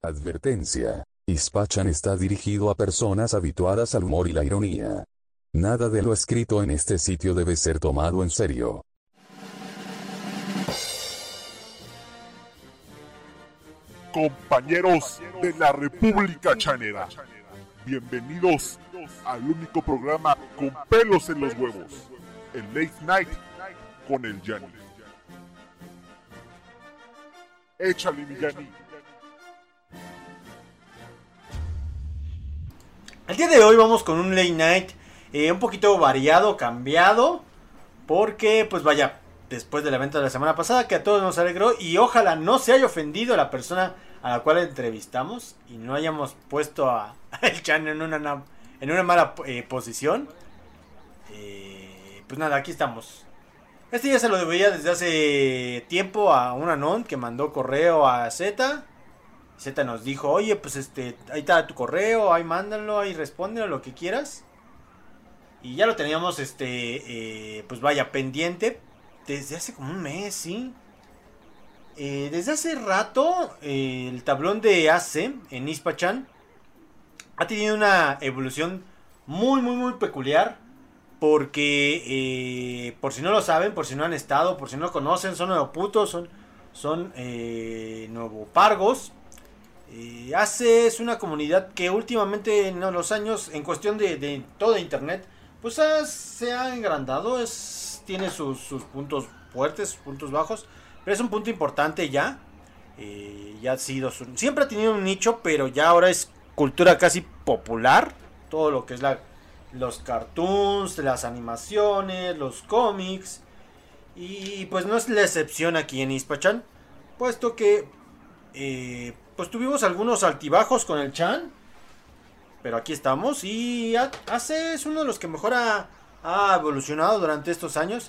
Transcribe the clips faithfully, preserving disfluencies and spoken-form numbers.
Advertencia. Hispachan está dirigido a personas habituadas al humor y la ironía. Nada de lo escrito en este sitio debe ser tomado en serio. Compañeros de la República Chanera, bienvenidos al único programa con pelos en los huevos, el Late Night con el Yanni. Échale, mi Yanni. El día de hoy vamos con un Late Night eh, un poquito variado, cambiado, porque pues vaya, después del evento de la semana pasada que a todos nos alegró y ojalá no se haya ofendido la persona a la cual entrevistamos y no hayamos puesto a, a el Chan en una, en una mala eh, posición. Eh, pues nada, aquí estamos. Este ya se lo debía desde hace tiempo a un anon que mandó correo a Z. Z nos dijo, oye, pues este, ahí está tu correo, ahí mándalo, ahí respóndelo, lo que quieras. Y ya lo teníamos, este, eh, pues vaya, pendiente desde hace como un mes, ¿sí? Eh, desde hace rato, eh, el tablón de A C en Hispachan ha tenido una evolución muy, muy, muy peculiar. Porque, eh, por si no lo saben, por si no han estado, por si no lo conocen, son nuevoputos, son, son eh, nuevopargos. Eh, A C es una comunidad que últimamente en los años, en cuestión de, de todo internet, pues ha, se ha engrandado, es, tiene sus, sus puntos fuertes, sus puntos bajos, pero es un punto importante ya. Eh, ya ha sido su, siempre ha tenido un nicho, pero ya ahora es cultura casi popular. Todo lo que es la, los cartoons, las animaciones, los cómics. Y pues no es la excepción aquí en Hispachan, puesto que eh, pues tuvimos algunos altibajos con el Chan, pero aquí estamos y A C es uno de los que mejor ha, ha evolucionado durante estos años.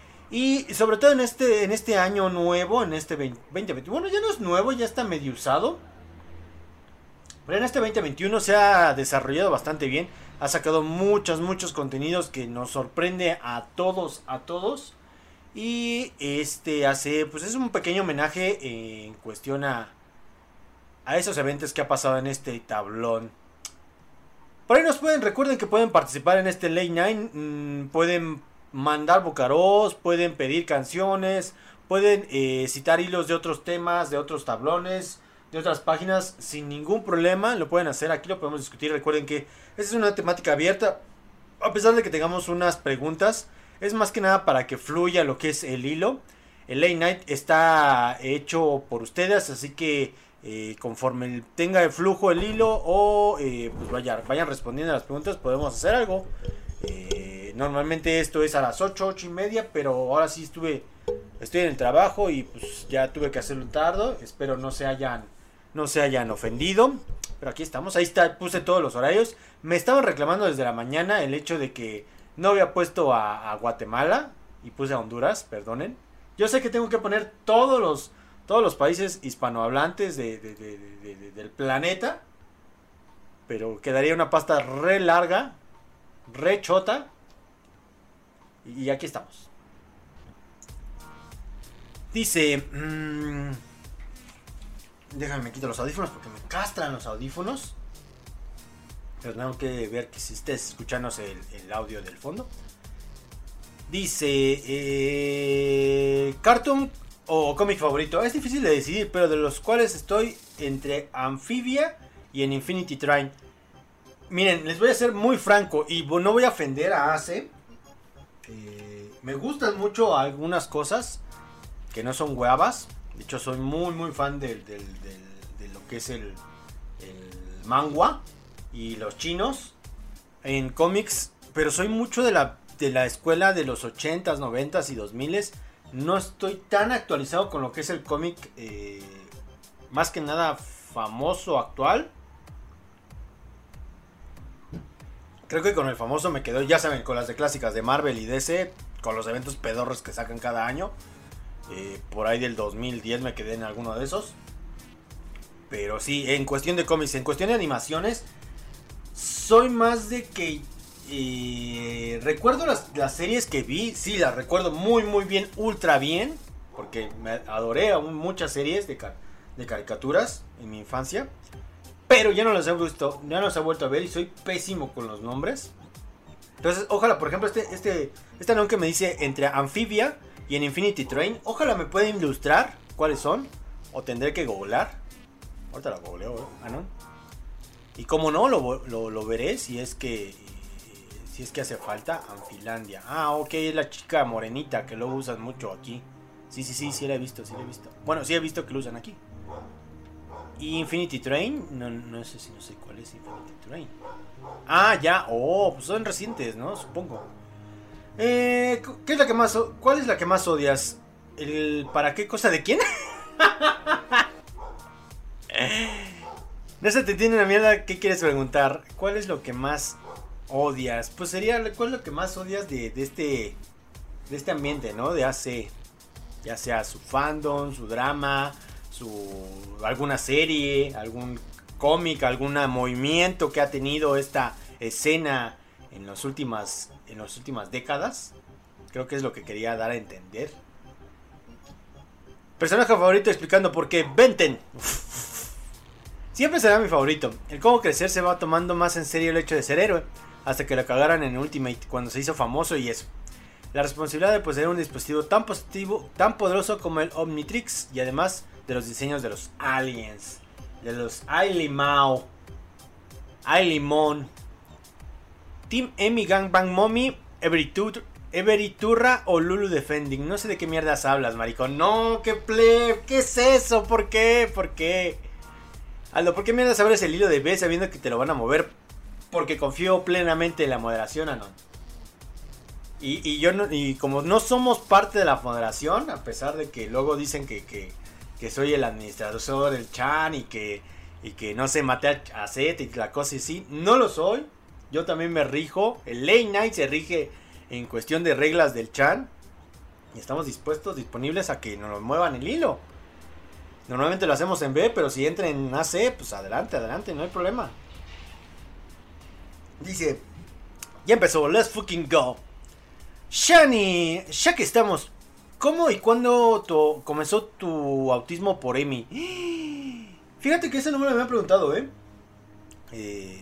Y sobre todo en este, en este año nuevo, en este veinte veinte, bueno, ya no es nuevo, ya está medio usado. Pero en este veinte veintiuno se ha desarrollado bastante bien. Ha sacado muchos, muchos contenidos que nos sorprende a todos, a todos. Y este hace, pues es un pequeño homenaje eh, en cuestión a, a esos eventos que ha pasado en este tablón. Por ahí nos pueden, recuerden que pueden participar en este Late Night. Mmm, pueden mandar bucaros, pueden pedir canciones, pueden eh, citar hilos de otros temas, de otros tablones, de otras páginas, sin ningún problema. Lo pueden hacer, aquí lo podemos discutir. Recuerden que esta es una temática abierta, a pesar de que tengamos unas preguntas. Es más que nada para que fluya lo que es el hilo. El Late Night está hecho por ustedes, así que eh, conforme tenga el flujo el hilo o eh, pues vaya, vayan respondiendo a las preguntas, podemos hacer algo. Eh, normalmente esto es a las ocho, ocho y media, pero ahora sí estuve, estoy en el trabajo y pues ya tuve que hacerlo tarde. Espero no se hayan, no se hayan ofendido. Pero aquí estamos, ahí está, puse todos los horarios. Me estaban reclamando desde la mañana el hecho de que no había puesto a, a Guatemala y puse a Honduras, perdonen. Yo sé que tengo que poner todos los, todos los países hispanohablantes de, de, de, de, de, del planeta, pero quedaría una pasta re larga, re chota. Y aquí estamos. Dice, mmm, déjame me quito los audífonos porque me castran los audífonos. Pero tengo que ver que si estés escuchando el, el audio del fondo. Dice, eh, cartoon o cómic favorito. Es difícil de decidir, pero de los cuales estoy entre Amphibia y en Infinity Train. Miren, les voy a ser muy franco y no voy a ofender a A C. Eh, me gustan mucho algunas cosas que no son huevas. De hecho, soy muy, muy fan del, del, del, de lo que es el, el manga y los chinos en cómics. Pero soy mucho de la, de la escuela de los ochentas, noventas y dos miles. No estoy tan actualizado con lo que es el cómic eh, más que nada famoso actual. Creo que con el famoso me quedo, ya saben, con las de clásicas de Marvel y D C, con los eventos pedorros que sacan cada año. Eh, por ahí del dos mil diez me quedé en alguno de esos. Pero sí, en cuestión de cómics, en cuestión de animaciones, soy más de que... Eh, recuerdo las, las series que vi, sí, las recuerdo muy muy bien, ultra bien. Porque me adoré a muchas series de, de caricaturas en mi infancia. Pero ya no los he visto, ya no los he vuelto a ver y soy pésimo con los nombres. Entonces, ojalá, por ejemplo, este, este, este anón que me dice entre Amphibia y en Infinity Train, ojalá me pueda ilustrar cuáles son. O tendré que googlear. Ahorita lo googleo, ¿eh? Anón. Y como no, lo, lo, lo veré si es que si es que hace falta. Anfilandia. Ah, ok, es la chica morenita que luego usan mucho aquí. Sí, sí, sí, sí la he visto, sí la he visto. Bueno, sí he visto que lo usan aquí. Y Infinity Train, no, no sé si no sé cuál es Infinity Train. Ah, ya, oh, pues son recientes, ¿no? Supongo. Eh, ¿qué es la que más, cuál es la que más odias? ¿El para qué cosa de quién? No se te entiende una mierda. ¿Qué quieres preguntar? ¿Cuál es lo que más odias? Pues sería, ¿cuál es lo que más odias de, de este de este ambiente, ¿no? De A C. Ya sea su fandom, su drama, su alguna serie, algún cómic, algún movimiento que ha tenido esta escena en las últimas en las últimas décadas. Creo que es lo que quería dar a entender. Personaje favorito explicando por qué. Benten. Siempre será mi favorito. El cómo crecer se va tomando más en serio el hecho de ser héroe. Hasta que lo cagaran en Ultimate cuando se hizo famoso y eso. La responsabilidad de poseer un dispositivo tan positivo, tan poderoso como el Omnitrix. Y además de los diseños de los aliens. De los Ailimao. Ailimon. Team Emmy Gangbang Mommy. Every Everyturra o Lulu Defending. No sé de qué mierdas hablas, maricón. No, qué plebe. ¿Qué es eso? ¿Por qué? ¿Por qué? Aldo, ¿por qué mierdas abres el hilo de B sabiendo que te lo van a mover? Porque confío plenamente en la moderación, Anon. Y, y yo no, y como no somos parte de la moderación, a pesar de que luego dicen que, que, que soy el administrador del Chan y que, y que no sé, maté a, a Zeta y la cosa y así, no lo soy. Yo también me rijo. El Late Night se rige en cuestión de reglas del Chan. Y estamos dispuestos, disponibles a que nos muevan el hilo. Normalmente lo hacemos en B, pero si entra en A C, pues adelante, adelante, no hay problema. Dice, ya empezó, let's fucking go. Shani, ya que estamos, ¿cómo y cuándo tu, comenzó tu autismo por Emi? Fíjate que ese no me lo habían preguntado, ¿eh? Eh...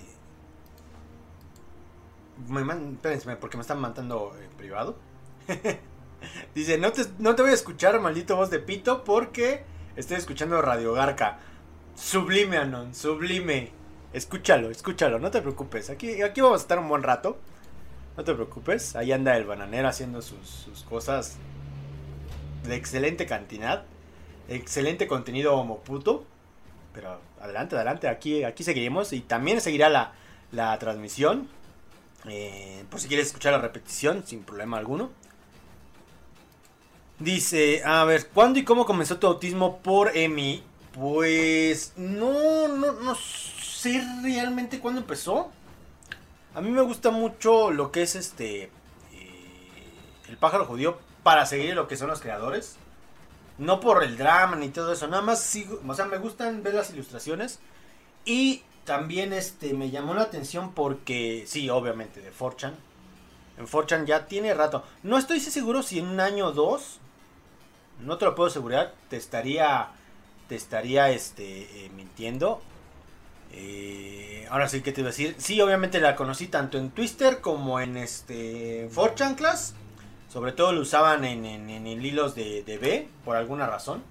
Me man, espérense, porque me están mandando en privado. Dice, no te, no te voy a escuchar, maldito voz de pito, porque estoy escuchando Radio Garca. Sublime, Anon, sublime. Escúchalo, escúchalo, no te preocupes. Aquí, aquí vamos a estar un buen rato. No te preocupes, ahí anda el bananero haciendo sus, sus cosas de excelente cantidad. Excelente contenido homo puto. Pero adelante, adelante, aquí, aquí seguiremos. Y también seguirá la, la transmisión. Eh, por si quieres escuchar la repetición, sin problema alguno. Dice, a ver, ¿cuándo y cómo comenzó tu autismo por Emi? Pues no, no, no sé realmente cuándo empezó. A mí me gusta mucho lo que es este eh, El pájaro judío, para seguir lo que son los creadores. No por el drama ni todo eso, nada más sigo, o sea, me gustan ver las ilustraciones. Y también este me llamó la atención porque, sí, obviamente, de cuatro chan. En cuatro chan ya tiene rato. No estoy seguro si en un año o dos. No te lo puedo asegurar. Te estaría, te estaría este, eh, mintiendo. Eh, ahora sí que te iba a decir. Sí, obviamente la conocí tanto en Twister como en este cuatro chan Class. Sobre todo lo usaban en, en, en hilos de, de B, por alguna razón.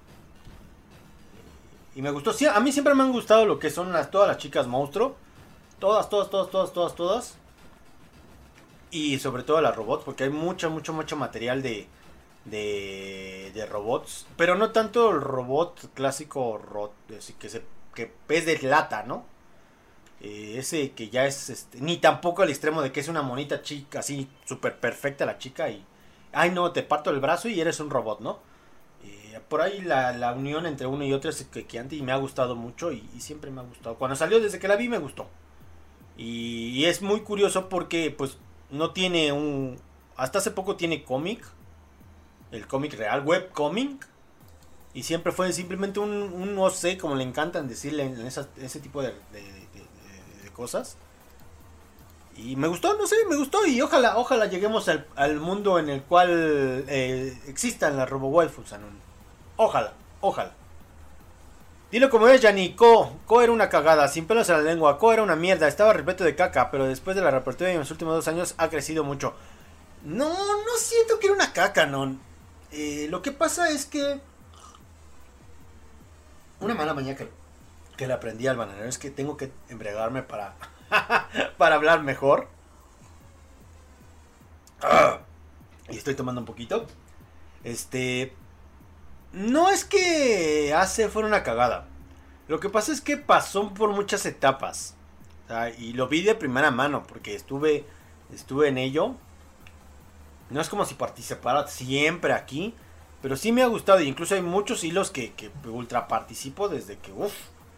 Y me gustó, sí, a mí siempre me han gustado lo que son las, todas las chicas monstruo. Todas, todas, todas, todas, todas, todas. Y sobre todo las robots, porque hay mucho, mucho, mucho material de, de, de robots. Pero no tanto el robot clásico ro, que, se, que es de lata, ¿no? Eh, ese que ya es, este, ni tampoco al extremo de que es una monita chica, así súper perfecta la chica y... Ay no, te parto el brazo y eres un robot, ¿no? Eh, por ahí la, la unión entre uno y otro es que, que antes me ha gustado mucho y, y siempre me ha gustado. Cuando salió, desde que la vi, me gustó. Y, y es muy curioso porque pues no tiene un... Hasta hace poco tiene cómic. El cómic real, webcomic. Y siempre fue simplemente un, un O C, como le encantan decirle en esa, ese tipo de, de, de, de, de cosas. Y me gustó, no sé, me gustó. Y ojalá, ojalá lleguemos al, al mundo en el cual eh, existan las RoboWaifus. Ojalá, ojalá. Dilo como es, Yanni. Ko. Ko era una cagada, sin pelos en la lengua. Ko era una mierda, estaba repleto de caca, pero después de la reapertura en los últimos dos años ha crecido mucho. No, no siento que era una caca, no. Eh, lo que pasa es que... Una mala mañana que, que le aprendí al bananero es que tengo que embriagarme para... para hablar mejor. Ah, y estoy tomando un poquito. Este... No es que hace fuera una cagada. Lo que pasa es que pasó por muchas etapas. O sea, y lo vi de primera mano porque estuve estuve en ello. No es como si participara siempre aquí, pero sí me ha gustado. Y incluso hay muchos hilos que, que ultra participo desde que uff.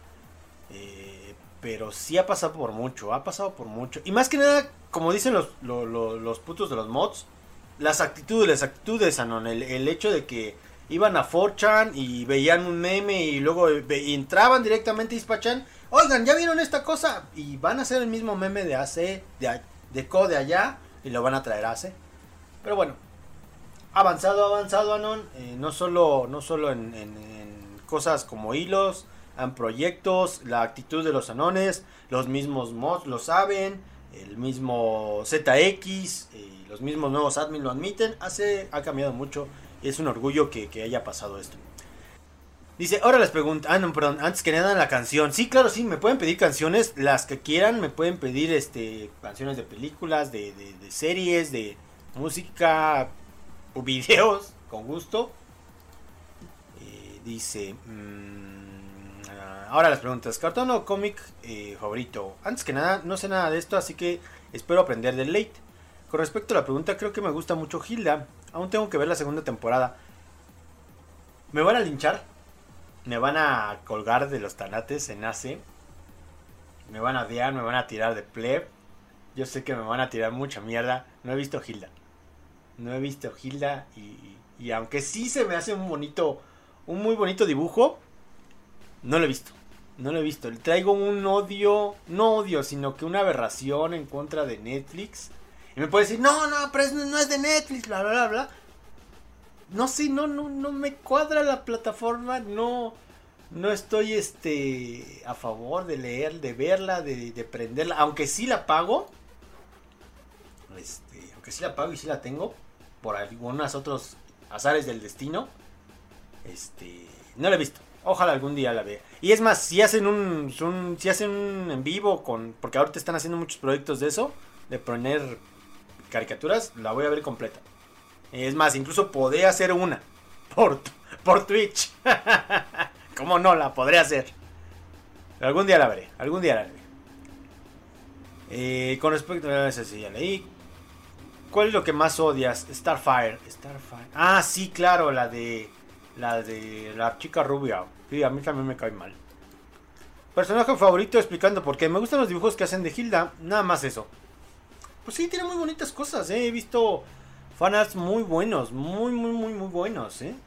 Eh, pero sí ha pasado por mucho, ha pasado por mucho. Y más que nada, como dicen los, los, los, los putos de los mods, las actitudes, las actitudes, Anon. El, el hecho de que iban a four chan y veían un meme y luego ve, entraban directamente a Ispachan. Oigan, ¿ya vieron esta cosa? Y van a hacer el mismo meme de A C, de, de Co de allá, y lo van a traer a A C. Pero bueno, avanzado, avanzado, Anon. Eh, no solo, no solo en, en, en cosas como hilos, en proyectos, la actitud de los anones, los mismos mods lo saben, el mismo Z X, eh, los mismos nuevos admin lo admiten. Hace, ha cambiado mucho. Es un orgullo que, que haya pasado esto. Dice, ahora les pregunto. Ah, no, perdón. Antes que nada la canción. Sí, claro, sí. Me pueden pedir canciones. Las que quieran. Me pueden pedir este canciones de películas. De, de, de series. De música. O videos. Con gusto. Eh, dice. Mmm, ahora las preguntas. ¿Cartón o cómic eh, favorito? Antes que nada. No sé nada de esto. Así que espero aprender del late. Con respecto a la pregunta. Creo que me gusta mucho Hilda. Aún tengo que ver la segunda temporada. ¿Me van a linchar? ¿Me van a colgar de los tanates en A C? ¿Me van a odiar? ¿Me van a tirar de pleb? Yo sé que me van a tirar mucha mierda. No he visto Hilda. No he visto Hilda. Y, y, y aunque sí se me hace un bonito... Un muy bonito dibujo. No lo he visto. No lo he visto. Le traigo un odio... No odio, sino que una aberración en contra de Netflix. Y me puede decir, no, no, pero no es de Netflix, bla, bla, bla, bla. No sé, no, no, no me cuadra la plataforma, no, no estoy, este, a favor de leer, de verla, de, de prenderla, aunque sí la pago, este, aunque sí la pago y sí la tengo, por algunos otros azares del destino, este, no la he visto. Ojalá algún día la vea. Y es más, si hacen un, un si hacen un en vivo con, porque ahorita están haciendo muchos proyectos de eso, de poner caricaturas, la voy a ver completa. Es más, incluso podría hacer una por, por Twitch. ¿Cómo no? La podré hacer. Pero algún día la veré. Algún día la veré. Eh, con respecto a eso, sí, ya leí. ¿Cuál es lo que más odias? Starfire. Starfire. Ah, sí, claro, la de la de la chica rubia. Sí, a mí también me cae mal. Personaje favorito, explicando por qué. Me gustan los dibujos que hacen de Hilda. Nada más eso. Pues sí, tiene muy bonitas cosas, ¿eh? He visto fanarts muy buenos, muy, muy, muy, muy buenos, ¿eh?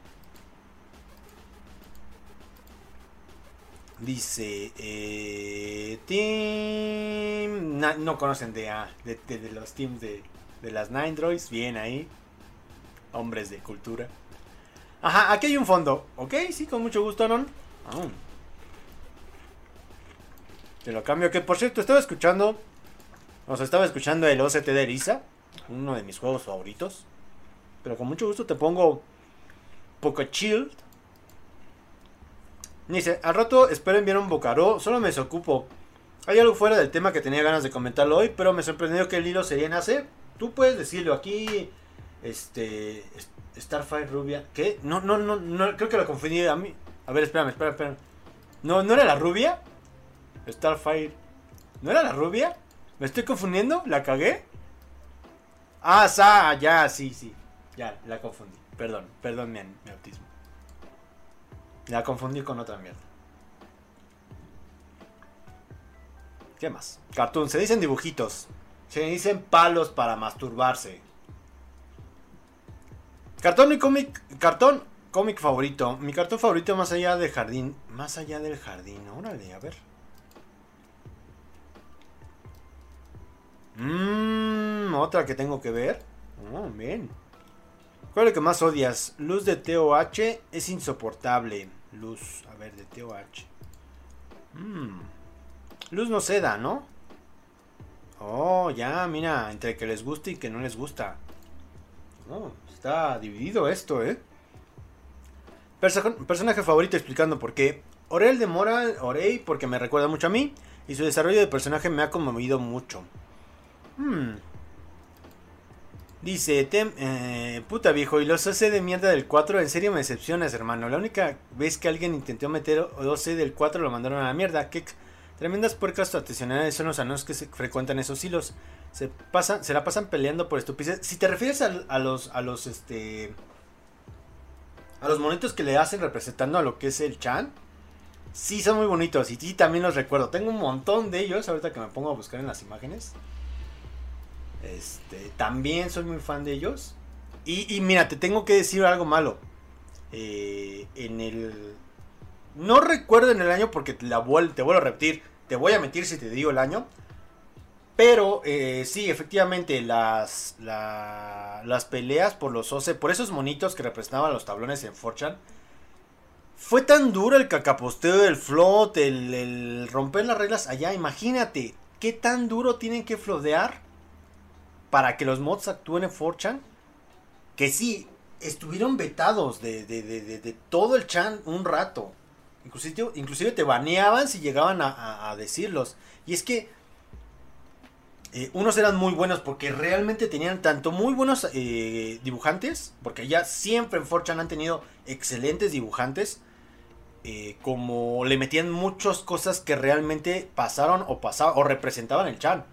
Dice, eh, team... Na, no conocen de, ah, de, de, de los teams de, de las Nine Droids. Bien ahí. Hombres de cultura. Ajá, aquí hay un fondo. Ok, sí, con mucho gusto, ¿no? Ah. Te lo cambio, que por cierto, estaba escuchando... O sea, estaba escuchando el O C T de Risa, uno de mis juegos favoritos. Pero con mucho gusto te pongo Poco Chill. Dice, al rato espero enviar un Bocaró, solo me desocupo. Hay algo fuera del tema que tenía ganas de comentarlo hoy, pero me sorprendió que el hilo sería en A C. Tú puedes decirlo aquí. Este... Starfire rubia. ¿Qué? No, no, no, no, creo que lo confundí a mí. A ver, espérame, espérame, espérame. No, ¿no era la rubia? Starfire. ¿No era la rubia? ¿Me estoy confundiendo? ¿La cagué? Ah, Sa, ya, sí, sí. Ya, la confundí. Perdón, perdón mi, mi autismo. La confundí con otra mierda. ¿Qué más? Cartoon, se dicen dibujitos. Se dicen palos para masturbarse. Cartón y cómic. Cartón, cómic favorito. Mi cartón favorito más allá del jardín. Más allá del jardín. Órale, a ver. Mmm, otra que tengo que ver. Oh, bien. ¿Cuál es lo que más odias? Luz de T O H es insoportable. Luz, a ver, de T O H. Mm. Luz no se da, ¿no? Oh, ya, mira, entre que les gusta y que no les gusta. Oh, está dividido esto, ¿eh? Perso- personaje favorito explicando por qué. Orel de Moral, Orey, porque me recuerda mucho a mí. Y su desarrollo de personaje me ha conmovido mucho. Hmm. Dice, tem, eh, puta viejo, y los O C de mierda del cuatro, en serio me decepcionas, hermano. La única vez que alguien intentó meter O C del cuatro lo mandaron a la mierda. Qué tremendas puercas tradicionales son los anuncios que se frecuentan esos hilos. Se pasan, se la pasan peleando por estupidez. Si te refieres a, a los, a los, este, a los monitos que le hacen representando a lo que es el Chan, sí son muy bonitos y sí también los recuerdo. Tengo un montón de ellos ahorita que me pongo a buscar en las imágenes. Este, también soy muy fan de ellos. Y, y mira, te tengo que decir algo malo. Eh, en el, no recuerdo en el año porque te, la vuel- te vuelvo a repetir. Te voy a mentir si te digo el año. Pero eh, sí, efectivamente, las, la, las peleas por los O C, por esos monitos que representaban los tablones en cuatro chan, fue tan duro el cacaposteo del float, el, el romper las reglas allá. Imagínate, qué tan duro tienen que flodear para que los mods actúen en cuatro chan. Que sí, estuvieron vetados de, de, de, de, de todo el chan un rato. Inclusive, inclusive te baneaban si llegaban a, a, a decirlos. Y es que eh, unos eran muy buenos porque realmente tenían tanto muy buenos eh, dibujantes. Porque ya siempre en cuatro chan han tenido excelentes dibujantes. Eh, como le metían muchas cosas que realmente pasaron o pasaban o representaban el chan.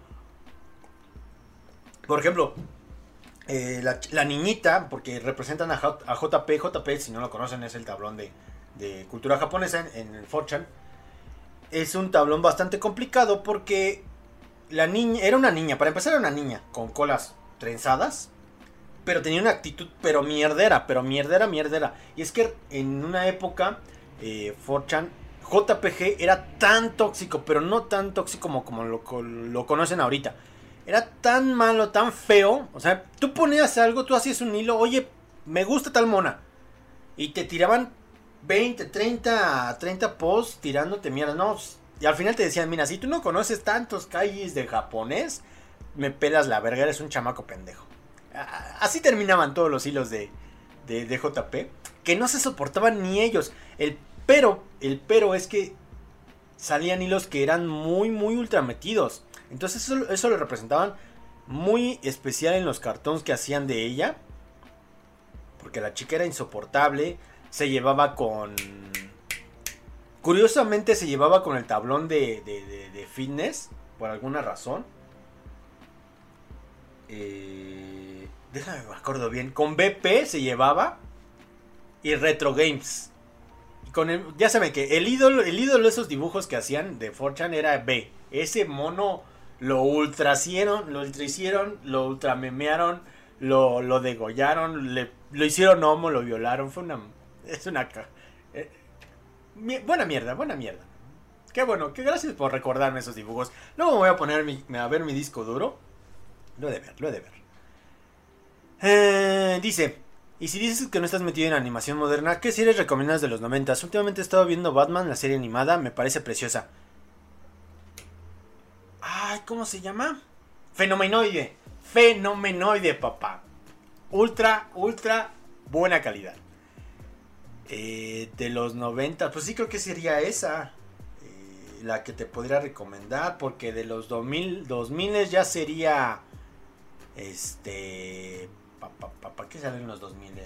Por ejemplo, eh, la, la niñita, porque representan a, J, a J P. J P, si no lo conocen, es el tablón de, de cultura japonesa en, en el cuatro chan. Es un tablón bastante complicado porque la niña era una niña. Para empezar, era una niña con colas trenzadas, pero tenía una actitud, pero mierdera, pero mierdera, mierdera. Y es que en una época, eh, cuatro chan, J P G era tan tóxico, pero no tan tóxico como, como lo, lo conocen ahorita. Era tan malo, tan feo. O sea, tú ponías algo, tú hacías un hilo. Oye, me gusta tal mona. Y te tiraban veinte, treinta, treinta posts tirándote mierda. No, y al final te decían, mira, si tú no conoces tantos kanjis de japonés, me pelas la verga, eres un chamaco pendejo. Así terminaban todos los hilos de, de, de J P. Que no se soportaban ni ellos. El pero, el pero es que salían hilos que eran muy, muy ultra metidos. Entonces eso, eso lo representaban muy especial en los cartoons que hacían de ella. Porque la chica era insoportable. Se llevaba con... Curiosamente se llevaba con el tablón de, de, de, de fitness. Por alguna razón. Eh, déjame me acuerdo bien. Con B P se llevaba. Y Retro Games. Y con el, ya saben que el ídolo, el ídolo de esos dibujos que hacían de cuatro chan era B. Ese mono... Lo ultra hicieron, lo ultra hicieron, lo ultra memearon, lo, lo degollaron, le, lo hicieron homo, lo violaron. Fue una... Es una... Eh, mi, buena mierda, buena mierda. Qué bueno, que gracias por recordarme esos dibujos. Luego me voy a poner mi, a ver mi disco duro. Lo he de ver, lo he de ver. Eh, dice... Y si dices que no estás metido en animación moderna, ¿qué series recomiendas de los noventas? Últimamente he estado viendo Batman, la serie animada, me parece preciosa. Ay, ¿cómo se llama? Fenomenoide. Fenomenoide, papá. Ultra, ultra buena calidad. Eh, de los noventa, pues sí creo que sería esa. Eh, la que te podría recomendar. Porque de los dos mil, dos mil ya sería... Este... Papá, papá, ¿qué salió en los dos mil?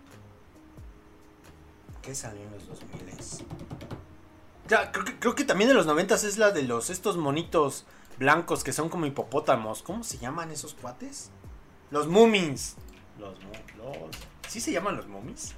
¿Qué salió en los dos mil? Ya, creo, que, creo que también de los noventa es la de los... Estos monitos... blancos que son como hipopótamos. ¿Cómo se llaman esos cuates? Los Moomins. Los, los... ¿Sí se llaman los Moomies?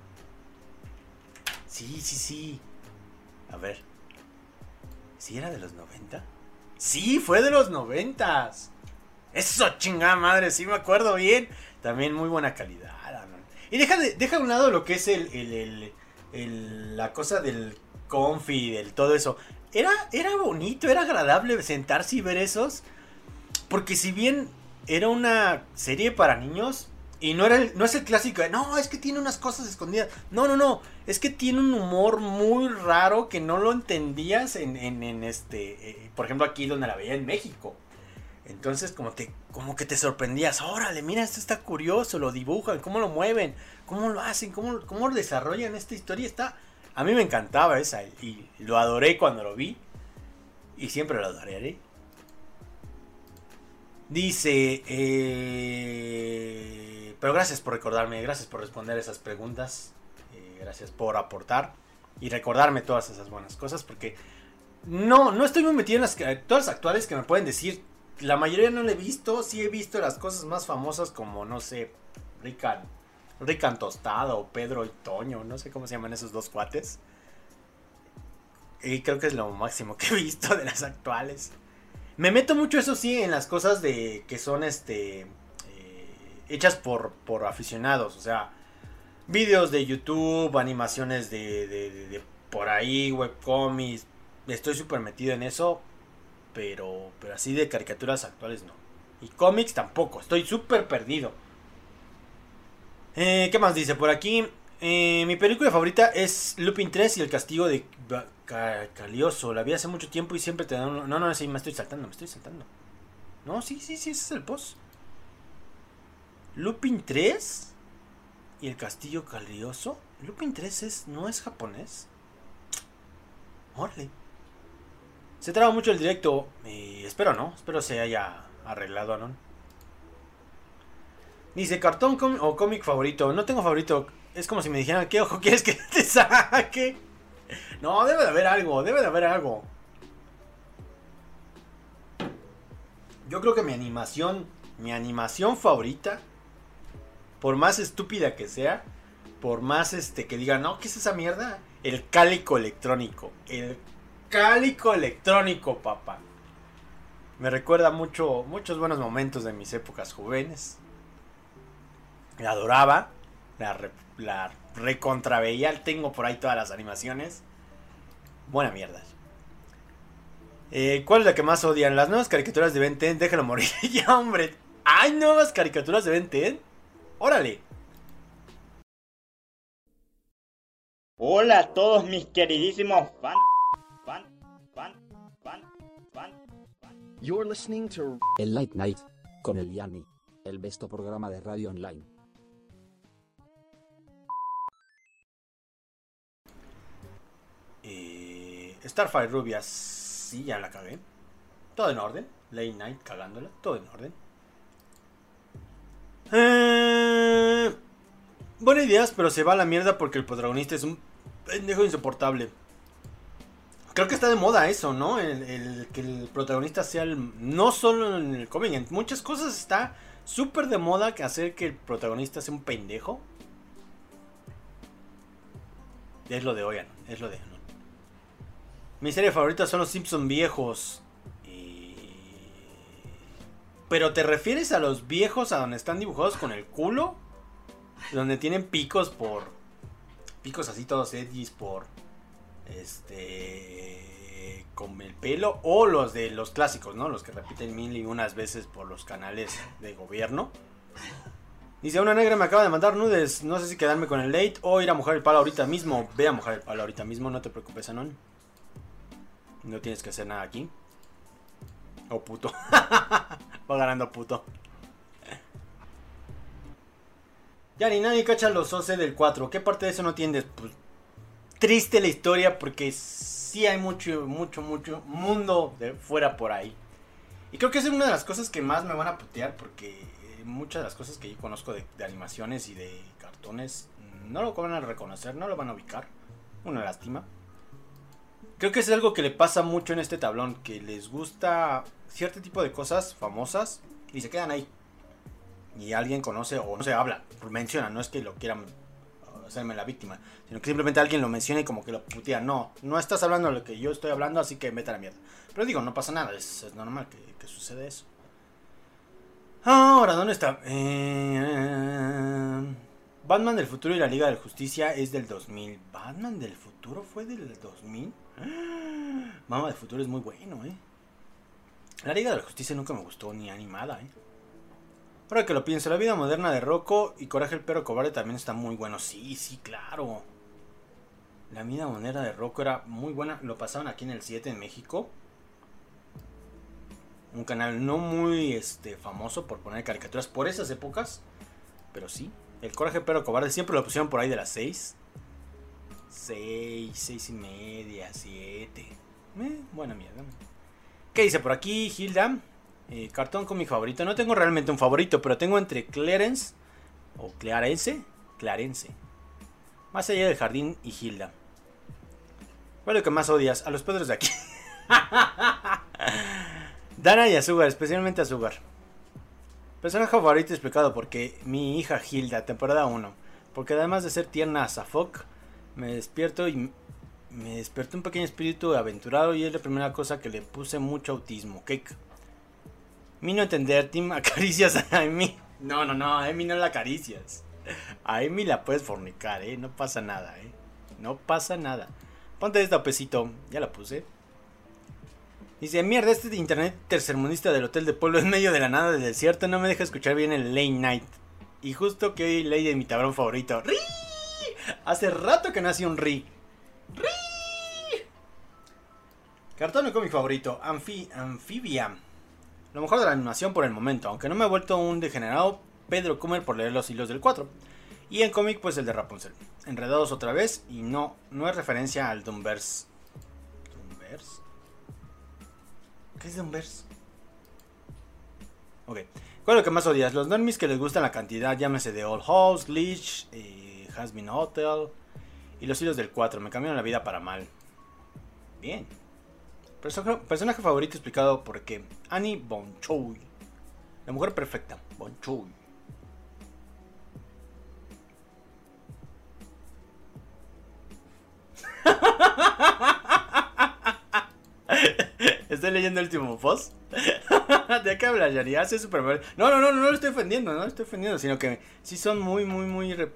Sí, sí, sí. A ver. ¿Sí era de los noventa? Sí, fue de los noventas. Eso, chingada madre, sí me acuerdo bien. También muy buena calidad. Y deja, de, deja a un lado lo que es el, el, el, el la cosa del confi, del todo eso. Era, era bonito, era agradable sentarse y ver esos. Porque si bien era una serie para niños, Y no, era el, no es el clásico de, no, es que tiene unas cosas escondidas. No, no, no. Es que tiene un humor muy raro que no lo entendías en, en, en este... Eh, por ejemplo, aquí donde la veía en México. Entonces, como, te, como que te sorprendías. Órale, mira, esto está curioso. Lo dibujan, cómo lo mueven, cómo lo hacen, cómo, cómo desarrollan esta historia. Está... A mí me encantaba esa. Y lo adoré cuando lo vi. Y siempre lo adoraré. Dice... Eh... Pero gracias por recordarme, gracias por responder esas preguntas, eh, gracias por aportar y recordarme todas esas buenas cosas, porque no, no estoy muy metido en las, todas las actuales que me pueden decir. La mayoría no la he visto, sí he visto las cosas más famosas como, no sé, Rican, Rican Tostado o Pedro y Toño, no sé cómo se llaman esos dos cuates. Y creo que es lo máximo que he visto de las actuales. Me meto mucho, eso sí, en las cosas de que son este... hechas por, por aficionados, o sea, vídeos de YouTube, animaciones de, de, de, de por ahí, webcomics, estoy súper metido en eso, pero, pero así de caricaturas actuales no, y cómics tampoco, estoy súper perdido. Eh, ¿Qué más dice por aquí? Eh, mi película favorita es Lupin tres y el castigo de Cagliostro, la vi hace mucho tiempo y siempre te dan un... No, no, sí, me estoy saltando, me estoy saltando. No, sí, sí, sí, ese es el post. Lupin tres y el castillo Cagliostro. Lupin tres es, no es japonés. Órale. Se traba mucho el directo. Eh, espero no, espero se haya arreglado, ¿no? Dice cartón com o cómic favorito. No tengo favorito. Es como si me dijeran, ¿qué ojo quieres que te saque? No, debe de haber algo, debe de haber algo. Yo creo que mi animación, mi animación favorita, por más estúpida que sea, por más este que digan, no, ¿qué es esa mierda? El cálico electrónico. El cálico electrónico, papá. Me recuerda mucho, muchos buenos momentos de mis épocas jóvenes. La adoraba. La, re, la recontraveía. Tengo por ahí todas las animaciones. Buena mierda. Eh, ¿Cuál es la que más odian? Las nuevas caricaturas de Ben ten. Déjalo morir. Ya, hombre. ¿Hay nuevas caricaturas de Ben ten? ¡Órale! Hola a todos mis queridísimos fans. Fan, fan, fan, fan, fan. You're listening to El Late Night con el Yanni, el besto programa de radio online. Eh, Starfire Rubias, sí, ya la cagué. Todo en orden. Late Night cagándola, todo en orden. Eh, buenas ideas, pero se va a la mierda porque el protagonista es un pendejo insoportable. Creo que está de moda eso, ¿no? El, el que el protagonista sea el... No solo en el cómic, en muchas cosas está súper de moda que hacer que el protagonista sea un pendejo. Es lo de hoy, ¿no? Es lo de... ¿no? Mi serie favorita son los Simpsons viejos. ¿Pero te refieres a los viejos a donde están dibujados con el culo? Donde tienen picos por... Picos así todos edgys por... Este... Con el pelo. O los de los clásicos, ¿no? Los que repiten mil y unas veces por los canales de gobierno. Dice, una negra me acaba de mandar nudes. No sé si quedarme con el late o ir a mojar el palo ahorita mismo. Ve a mojar el palo ahorita mismo, no te preocupes, Anon. No tienes que hacer nada aquí. Oh, puto. Va ganando, puto. Ya ni nadie cacha los O C del cuatro. ¿Qué parte de eso no entiendes? Pues triste la historia porque sí hay mucho, mucho, mucho mundo de fuera por ahí. Y creo que esa es una de las cosas que más me van a putear porque muchas de las cosas que yo conozco de, de animaciones y de cartones no lo van a reconocer, no lo van a ubicar. Una lástima. Creo que es algo que le pasa mucho en este tablón, que les gusta cierto tipo de cosas famosas y se quedan ahí. Y alguien conoce o no se habla, menciona, no es que lo quieran hacerme la víctima, sino que simplemente alguien lo menciona y como que lo putea. No, no estás hablando de lo que yo estoy hablando, así que vete a la mierda. Pero digo, no pasa nada, es, es normal que, que suceda eso. Ahora, ¿dónde está? Eh, Batman del futuro y la Liga de la Justicia es del dos mil. ¿Batman del futuro fue del dos mil? Batman del futuro es muy bueno, ¿eh? La Liga de la Justicia nunca me gustó ni animada, ¿eh? Ahora que lo pienso, La vida moderna de Rocco y Coraje el perro cobarde también está muy bueno. Sí, sí, claro. La vida moderna de Rocco era muy buena. Lo pasaban aquí en el siete en México. Un canal no muy este, famoso por poner caricaturas por esas épocas. Pero sí. El Coraje el perro cobarde siempre lo pusieron por ahí de las seis. seis, seis y media, siete. Eh, buena mierda. ¿Qué dice por aquí Hilda? Eh, cartón con mi favorito. No tengo realmente un favorito, pero tengo entre Clarence o Clarence, Clarence. Más allá del jardín y Hilda. ¿Cuál es lo que más odias? A los Pedros de aquí. Dana y Azúcar, especialmente Azúcar. Personaje favorito explicado porque mi hija Hilda, temporada uno. Porque además de ser tierna as a fuck, me despierto y me despertó un pequeño espíritu aventurado y es la primera cosa que le puse mucho autismo. Cake. Mi no entender, Tim, acaricias a Amy. No, no, no, a Amy no la acaricias. A Amy la puedes fornicar, eh. No pasa nada, eh. No pasa nada. Ponte esta pesito. Ya la puse. Dice, mierda, este de internet tercermundista del hotel de pueblo en medio de la nada del desierto no me deja escuchar bien el late night. Y justo que hoy leí de mi tabrón favorito. ¡Ri! Hace rato que no hacía un ri. ¡Ri! Cartón con mi favorito. Anfi Anfibia. Lo mejor de la animación por el momento, aunque no me he vuelto un degenerado Pedro Kummer por leer los hilos del cuatro. Y en cómic pues el de Rapunzel. Enredados otra vez y no, no es referencia al Dunverse. ¿Dunverse? ¿Qué es Dunverse? Ok. ¿Cuál es lo que más odias? Los normies que les gustan la cantidad, llámese de Old House, Glitch, eh, Has Been Hotel y los hilos del cuatro. Me cambiaron la vida para mal. Bien. Perso- personaje favorito explicado por qué. Annie Bonchoy. La mujer perfecta. Bonchoy. Estoy leyendo el último post. ¿De qué hablas, Yari? Hace super mal. No, no, no, no lo estoy ofendiendo. No lo estoy ofendiendo. Sino que sí son muy, muy, muy. Rep...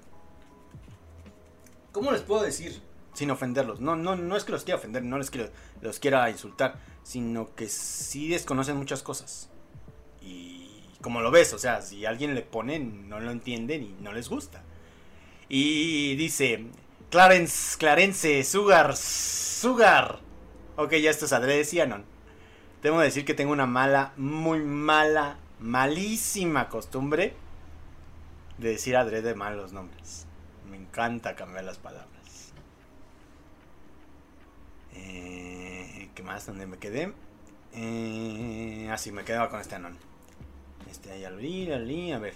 ¿Cómo les puedo decir? Sin ofenderlos. No, no, no es que los quiera ofender. No es que los, los quiera insultar. Sino que sí desconocen muchas cosas. Y como lo ves, o sea, si alguien le pone, no lo entienden y no les gusta. Y dice: Clarence, Clarence, Sugar, Sugar. Ok, ya esto es adrede, sí, Anon. Tengo que decir que tengo una mala, muy mala, malísima costumbre de decir adrede mal los nombres. Me encanta cambiar las palabras. Eh, ¿Qué más? ¿Dónde me quedé? Eh, ah, sí, me quedaba con este Anon. Este, ahí, alí, alí, a ver.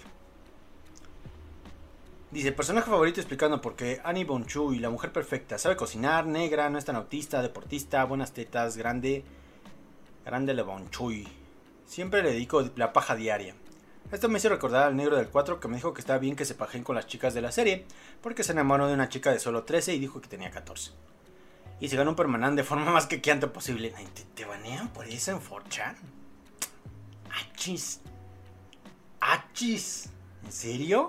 Dice, personaje favorito explicando por qué. Annie Bonchoy, la mujer perfecta. Sabe cocinar, negra, no es tan autista, deportista, buenas tetas, grande. Grande le Bonchoy. Siempre le dedico la paja diaria. Esto me hizo recordar al negro del cuatro que me dijo que estaba bien que se pajen con las chicas de la serie, porque se enamoró de una chica de solo trece y dijo que tenía catorce. Y se ganó un permanente de forma más quequeante posible. Ay, ¿te, te banean por eso en cuatro chan? ¡Achis! ¡Achis! ¿En serio?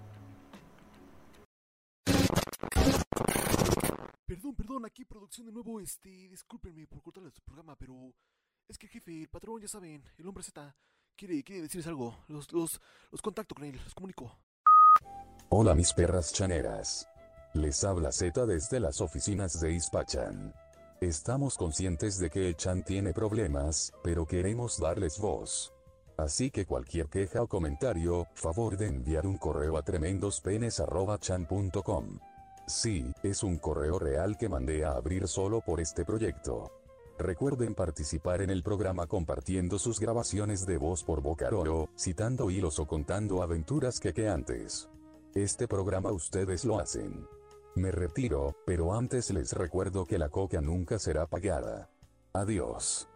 Perdón, perdón, aquí producción de nuevo, este, discúlpenme por cortarles su programa, pero es que el jefe, el patrón, ya saben, el hombre Z, quiere, quiere decirles algo, los, los, los contacto con él, los comunico. Hola mis perras chaneras. Les habla Z desde las oficinas de Ispachan. Estamos conscientes de que el Chan tiene problemas, pero queremos darles voz. Así que cualquier queja o comentario, favor de enviar un correo a tremendospenes arroba chan punto com. Sí, es un correo real que mandé a abrir solo por este proyecto. Recuerden participar en el programa compartiendo sus grabaciones de voz por Bocaroro, citando hilos o contando aventuras quequeantes. Este programa ustedes lo hacen. Me retiro, pero antes les recuerdo que la coca nunca será pagada. Adiós.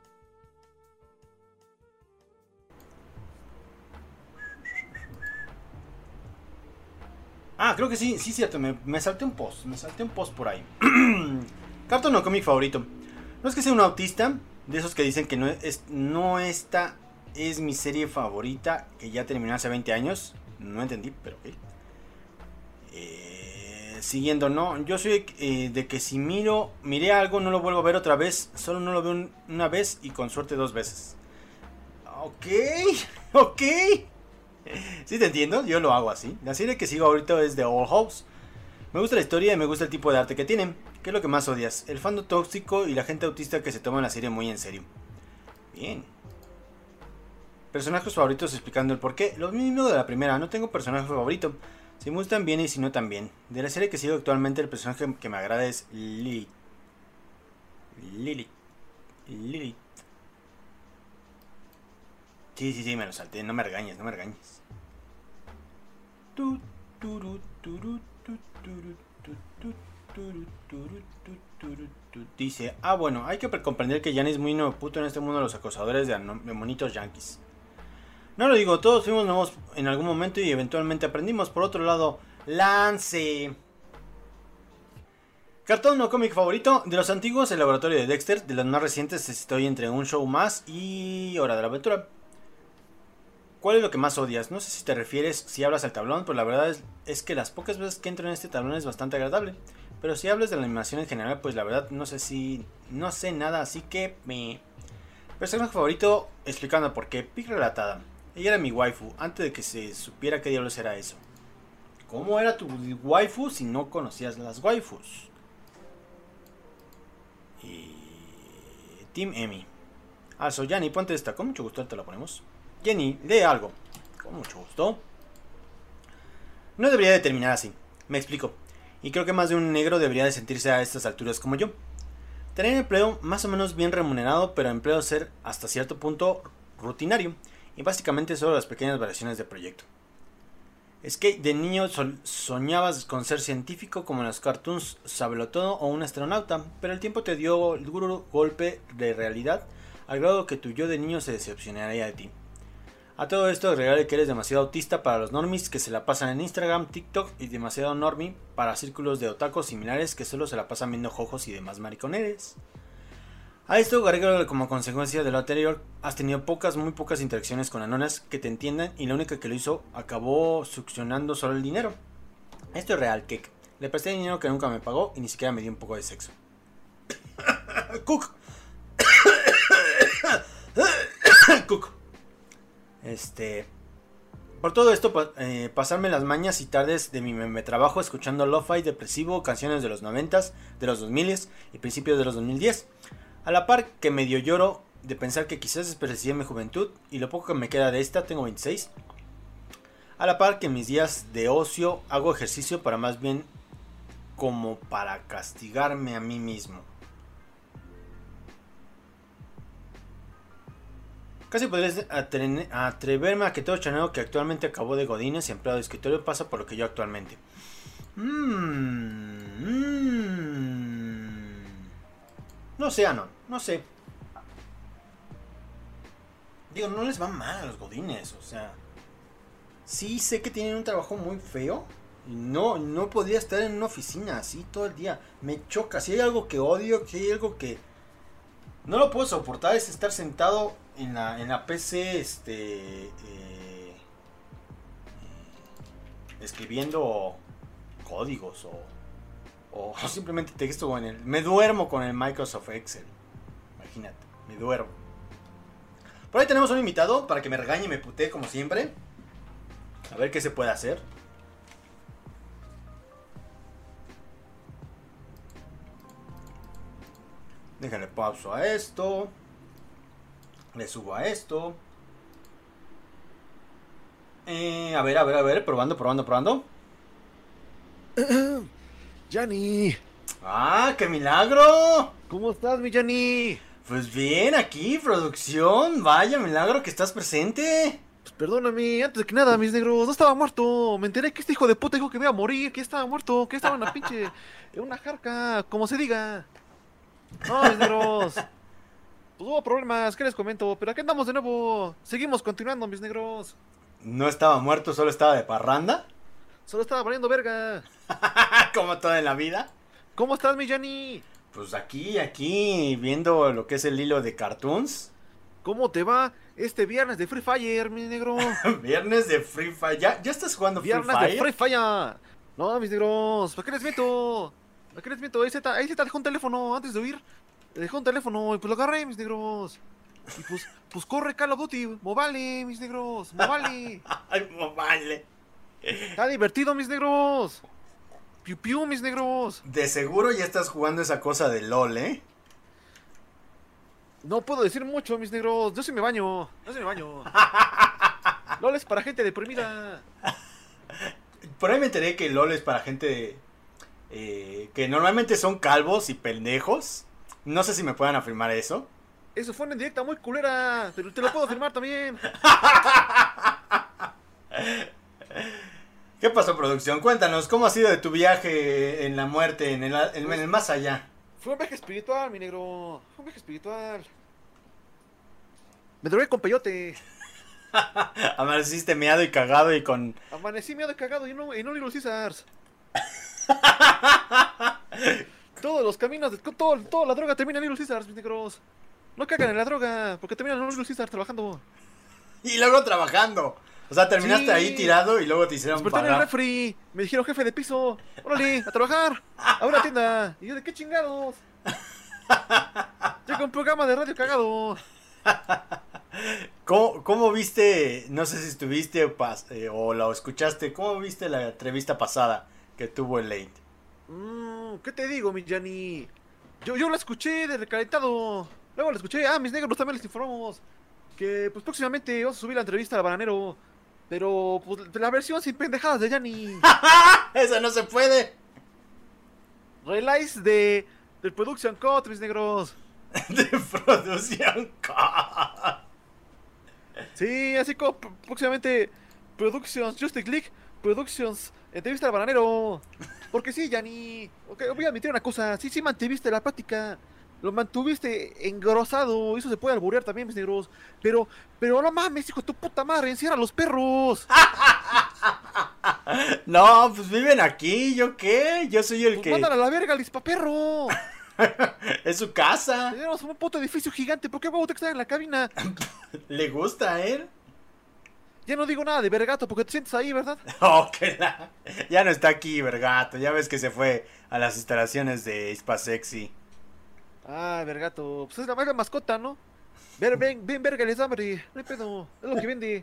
Ah, creo que sí, sí, cierto, me, me salté un post, me salté un post por ahí. Cartoon o cómic favorito. No es que sea un autista, de esos que dicen que no es, no esta es mi serie favorita, que ya terminó hace veinte años. No entendí, pero ok. Eh, siguiendo, no, yo soy eh, de que si miro, miré algo, no lo vuelvo a ver otra vez, solo no lo veo un, una vez y con suerte dos veces. Ok, ok. Sí te entiendo, yo lo hago así. La serie que sigo ahorita es The Old House. Me gusta la historia y me gusta el tipo de arte que tienen. ¿Qué es lo que más odias? El fandom tóxico y la gente autista que se toma la serie muy en serio. Bien. Personajes favoritos explicando el porqué. Lo mismo de la primera, no tengo personaje favorito. Si me gustan bien y si no también. De la serie que sigo actualmente, el personaje que me agrada es Lilith. Lilith. Lilith. Sí, sí, sí, me lo salté. No me regañes, no me regañes. Dice, ah bueno, hay que comprender que Gianni es muy nuevo puto en este mundo de los acosadores de, de monitos yankees. No lo digo, todos fuimos nuevos en algún momento y eventualmente aprendimos. Por otro lado, Lance. Cartón o cómic favorito. De los antiguos, el laboratorio de Dexter. De los más recientes, estoy entre un show más y Hora de la Aventura. ¿Cuál es lo que más odias? No sé si te refieres, si hablas al tablón, pero la verdad es, es que las pocas veces que entro en este tablón es bastante agradable. Pero si hablas de la animación en general, pues la verdad no sé si... No sé nada, así que me... Personaje favorito, explicando por qué. Pic relatada. Ella era mi waifu, antes de que se supiera qué diablos era eso. ¿Cómo era tu waifu si no conocías las waifus? Y... Team Emmy. Also, Yanni, ponte esta, con mucho gusto te la ponemos. Jenny, lee algo. Con mucho gusto. No debería de terminar así. Me explico. Y creo que más de un negro debería de sentirse a estas alturas como yo. Tener empleo más o menos bien remunerado, pero empleo ser hasta cierto punto rutinario. Y básicamente solo las pequeñas variaciones de proyecto. Es que de niño soñabas con ser científico como en los cartoons Sabelotodo o un astronauta. Pero el tiempo te dio el duro golpe de realidad al grado que tu yo de niño se decepcionaría de ti. A todo esto agregarle que eres demasiado autista para los normies que se la pasan en Instagram, TikTok y demasiado normie para círculos de otakus similares que solo se la pasan viendo jojos y demás mariconeres. A esto agrégale como consecuencia de lo anterior, has tenido pocas, muy pocas interacciones con anonas que te entiendan y la única que lo hizo acabó succionando solo el dinero. Esto es real, Kek. Le presté dinero que nunca me pagó y ni siquiera me dio un poco de sexo. Cook. Cook. Este, por todo esto, eh, pasarme las mañas y tardes de mi meme trabajo escuchando lo-fi depresivo, canciones de los noventas, de los dos miles y principios de los dos mil diez. A la par que medio lloro de pensar que quizás desperdicié mi juventud y lo poco que me queda de esta, tengo veintiséis. A la par que en mis días de ocio hago ejercicio para más bien como para castigarme a mí mismo. Casi podría atreverme a que todo chanero que actualmente acabó de godines y empleado de escritorio pasa por lo que yo actualmente. Mmm. Mmm. No sé, Anon, no sé. Digo, no les va mal a los godines, o sea. Sí sé que tienen un trabajo muy feo. Y no, no podría estar en una oficina así todo el día. Me choca. Si hay algo que odio, que hay algo que no lo puedo soportar, es estar sentado en la, en la P C, este, eh, eh, escribiendo códigos o, o simplemente texto en el... Me duermo con el Microsoft Excel. Imagínate, me duermo. Por ahí tenemos un invitado para que me regañe y me putee como siempre. A ver qué se puede hacer. Déjale pausa a esto. Le subo a esto. Eh, a ver, a ver, a ver. Probando, probando, probando. Yanni. ¡Ah, qué milagro! ¿Cómo estás, mi Yanni? Pues bien, aquí, producción. Vaya milagro que estás presente. Pues perdóname, antes de que nada, mis negros, no estaba muerto. Me enteré que este hijo de puta dijo que me iba a morir, que estaba muerto, que estaba en una pinche... en una jarca, como se diga. No, mis negros. Pues hubo problemas, ¿qué les comento? Pero aquí andamos de nuevo. Seguimos continuando, mis negros. ¿No estaba muerto, solo estaba de parranda? Solo estaba valiendo verga. Como todo en la vida. ¿Cómo estás, mi Yanni? Pues aquí, aquí, viendo lo que es el hilo de cartoons. ¿Cómo te va este viernes de Free Fire, mi negro? Viernes de Free Fire. ¿Ya, ya estás jugando Free Fire? Viernes de Free Fire. No, mis negros, ¿para qué les miento? ¿Para qué les miento? Ahí se, ta, ahí se ta dejó un teléfono antes de huir. Le dejó un teléfono y pues lo agarré, mis negros. Y pues, pues corre Call of Duty, movale, mis negros, movale. Ay, vale. Está divertido, mis negros. Piu piu, mis negros. De seguro ya estás jugando esa cosa de LOL, ¿eh? No puedo decir mucho, mis negros. Yo sí me baño. Yo sí me baño. LOL es para gente deprimida. Por ahí me enteré que LOL es para gente eh, que normalmente son calvos y pendejos. No sé si me puedan afirmar eso. Eso fue una indirecta muy culera. Pero te lo puedo afirmar también. ¿Qué pasó, producción? Cuéntanos, ¿cómo ha sido de tu viaje en la muerte, en el, en el más allá? Fue un viaje espiritual, mi negro. Fue un viaje espiritual. Me drogué con peyote. Amaneciste meado y cagado y con... Amanecí meado y cagado y no, y no Little Caesars. Todos los caminos, de, todo, toda la droga termina en Little Caesars, mis negros. No cagan en la droga, porque terminan en Little Caesars trabajando. Y luego trabajando. O sea, terminaste Sí. ahí tirado y luego te hicieron Desperté en el pagar. refri. Me dijeron jefe de piso. Órale, a trabajar. A una tienda. Y yo, ¿de qué chingados? Llega un programa de radio cagado. ¿Cómo, cómo viste, no sé si estuviste pas- eh, o la escuchaste, cómo viste la entrevista pasada que tuvo el Late? Mm, ¿Qué te digo, mi Yanni? Yo, yo la escuché de recalentado. Luego la escuché. Ah, mis negros también les informamos. Que pues próximamente vamos a subir la entrevista al bananero. Pero pues la versión sin pendejadas de Yanni. ¡Esa no se puede! Release de del Production Cut, mis negros. De producción. Sí, así como p- próximamente Productions Justice League, Productions Entrevista al Bananero. Porque sí, Yanni, ok, voy a admitir una cosa, sí, sí mantuviste la plática, lo mantuviste engrosado, eso se puede alburear también, mis negros. Pero, pero no mames, hijo de tu puta madre, encierra a los perros. No, pues viven aquí, ¿yo qué? Yo soy el Pues que... mándala a la verga, lispa perro. Es su casa. Tenemos un puto edificio gigante, ¿por qué huevo te que estar en la cabina? ¿Le gusta a él? Ya no digo nada de vergato porque te sientes ahí, ¿verdad? Oh, que la... Ya no está aquí, vergato. Ya ves que se fue a las instalaciones de Ispa Sexy. Ah, vergato, pues es la, es la mascota, ¿no? Ver, ven, ven, verga, les da hambre, no hay pedo, es lo que vende.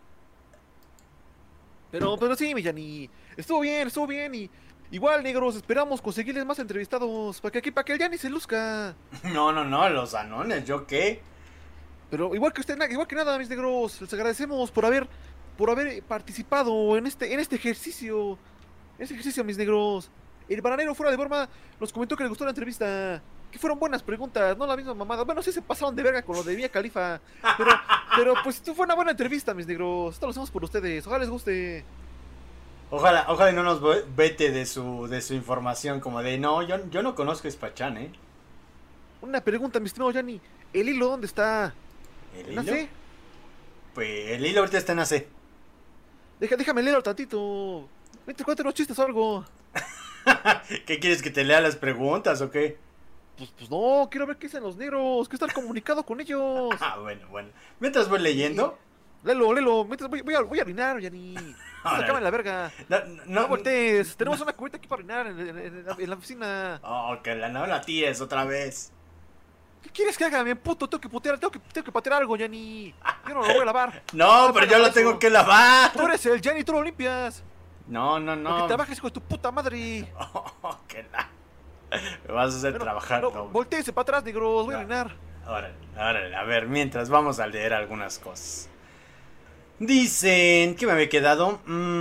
Pero, pero sí, mi Yanni, estuvo bien, estuvo bien y igual, negros, esperamos conseguirles más entrevistados para que aquí, para que el Yanni se luzca. No, no, no, los anones, ¿yo qué? Pero igual que usted, na- igual que nada, mis negros, les agradecemos por haber, por haber participado en este, en este ejercicio, en este ejercicio, mis negros. El bananero fuera de broma nos comentó que le gustó la entrevista, que fueron buenas preguntas, no la misma mamada. Bueno, sí se pasaron de verga con lo de Mia Khalifa, pero, pero pues fue una buena entrevista, mis negros. Esto lo hacemos por ustedes, ojalá les guste. Ojalá, ojalá y no nos ve- vete de su, de su información como de, no, yo, yo no conozco a Ispachán, ¿eh? Una pregunta, mi estimado Yanni, ¿el hilo dónde está? ¿El ¿En hilo? A C? Pues el hilo ahorita está en A C. Deja, déjame leerlo tantito. Vente, cuéntanos unos chistes o algo. ¿Qué quieres, que te lea las preguntas o qué? Pues, pues no, quiero ver qué dicen los negros, que estar comunicado con ellos. Ah, bueno, bueno. Mientras voy leyendo... Lelo, lelo, mientras voy, voy a, voy a orinar, Yanni. Órale. Sácame la verga. No, No, no, voltees, tenemos una cubeta aquí para orinar en, en- en la, en la oficina. Oh, que la, no la tires otra vez. ¿Qué quieres que haga, mi puto? Tengo que putear, tengo que, tengo que patear algo, Yanni. Yo no lo voy a lavar. No, pero yo lo eso. tengo que lavar. Tú eres el Yanni, tú lo limpias. No, no, No. Que no. trabajes, hijo de tu puta madre. Oh, que la... Me vas a hacer Bueno, trabajar no, doble. volteese para atrás, negros, voy a No. orinar. Órale, órale, a ver, mientras vamos a leer algunas cosas. Dicen, ¿qué me había quedado?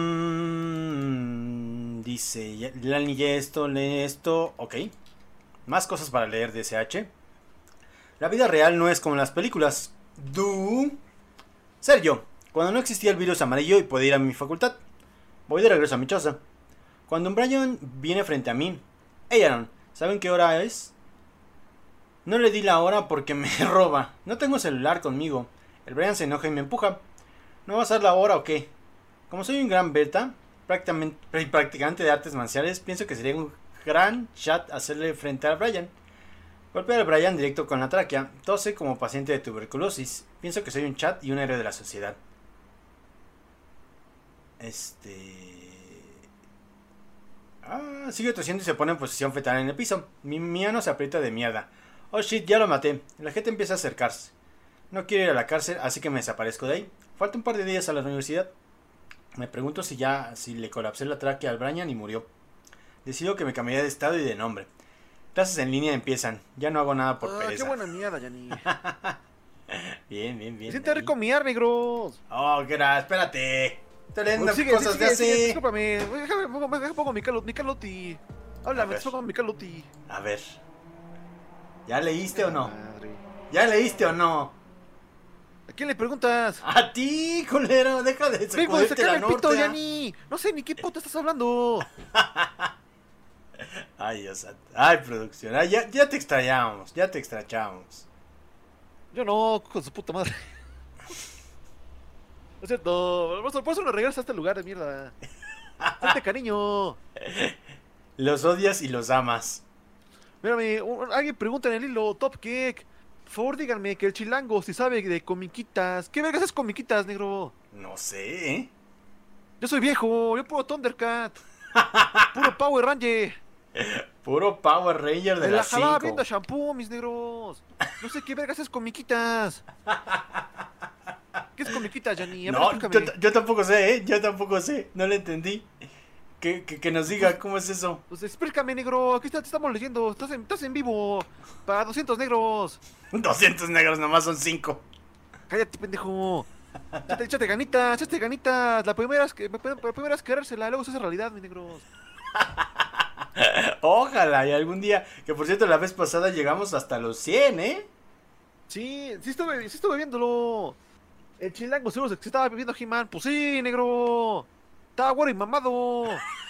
Mm, dice, ya- Lani, ya esto, lee esto, ok. Más cosas para leer de S H. La vida real no es como las películas. Du. Ser yo, cuando no existía el virus amarillo y podía ir a mi facultad. Voy de regreso a mi choza. Cuando un Brian viene frente a mí. Hey Aaron, ¿saben qué hora es? No le di la hora porque me roba. No tengo celular conmigo. El Brian se enoja y me empuja. ¿No va a ser la hora o qué? Como soy un gran beta, prácticamente, practicante de artes marciales, pienso que sería un gran chat hacerle frente al Brian. Golpea al Brian directo con la tráquea. Tose como paciente de tuberculosis. Pienso que soy un chat y un héroe de la sociedad. Este... Ah, sigue tosiendo y se pone en posición fetal en el piso. Mi mano se aprieta de mierda. Oh shit, ya lo maté. La gente empieza a acercarse. No quiero ir a la cárcel, así que me desaparezco de ahí. Falta un par de días a la universidad. Me pregunto si ya, si le colapsé la tráquea al Brian y murió. Decido que me cambiaría de estado y de nombre. Clases en línea empiezan. Ya no hago nada por Ah, pereza. qué buena mierda, Yanni. Bien, bien, bien. Me siente ahí. rico miar, negros. Oh, gra, espérate. Estoy leyendo Pues sigue, cosas sigue, de sigue, así. discúlpame. Déjame, pongo, déjame pongo mi, calo, mi caloti. A Háblame, ver. te pongo mi caloti. A ver. ¿Ya leíste o no? Madre. ¿Ya leíste o no? ¿A quién le preguntas? A ti, culero. Deja de Vengo de sacuderte la sacarme el pito, norte. Yanni. No sé ni qué puta estás hablando. Ay, Dios santo. Ay, producción. Ay, ya, ya te extrañamos. Ya te extrañamos. Yo no, con su puta madre. No es cierto. Por eso- por eso no regresas a este lugar de mierda. Date cariño. Los odias y los amas. Mírame, un- alguien pregunta en el hilo, Top Cake. Por favor, díganme que el chilango si sabe de comiquitas. ¿Qué vergas es comiquitas, negro? No sé, ¿eh? Yo soy viejo, yo puro Thundercat. Puro Power Ranger. Puro Power Ranger de De la las jalada cinco. viendo shampoo, mis negros. No sé qué vergas es comiquitas. ¿Qué es comiquitas, Yanni? A ver, No, explícame. yo, yo tampoco sé, ¿eh? Yo tampoco sé. No lo entendí. Que, que, que nos diga cómo es eso. Pues explícame, negro. Aquí está- te estamos leyendo. Estás en, estás en vivo. Para doscientos negros. doscientos negros nomás son cinco. Cállate, pendejo. Échate, échate ganitas, échate ganitas. La primera es que, la primera es querérsela, luego se hace realidad, mis negros. Ojalá y algún día. Que por cierto, la vez pasada llegamos hasta los cien, ¿eh? Sí, sí estuve, sí estuve viéndolo. El chilango seguro se se estaba viendo He-Man. Pues sí, negro. Estaba güero y mamado.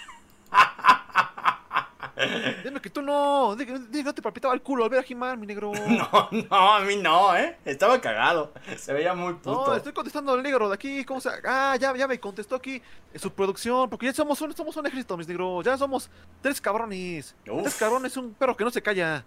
Dime que tú no. Dime dime que no te palpitaba el culo al ver a He-Man, mi negro. No, no, a mí no, ¿eh? Estaba cagado. Se veía muy puto. No, estoy contestando al negro de aquí. ¿Cómo se.? Ah, ya, ya me contestó aquí en su producción. Porque ya somos un, somos un ejército, mis negros. Ya somos tres cabrones. Uf. Tres cabrones, un perro que no se calla.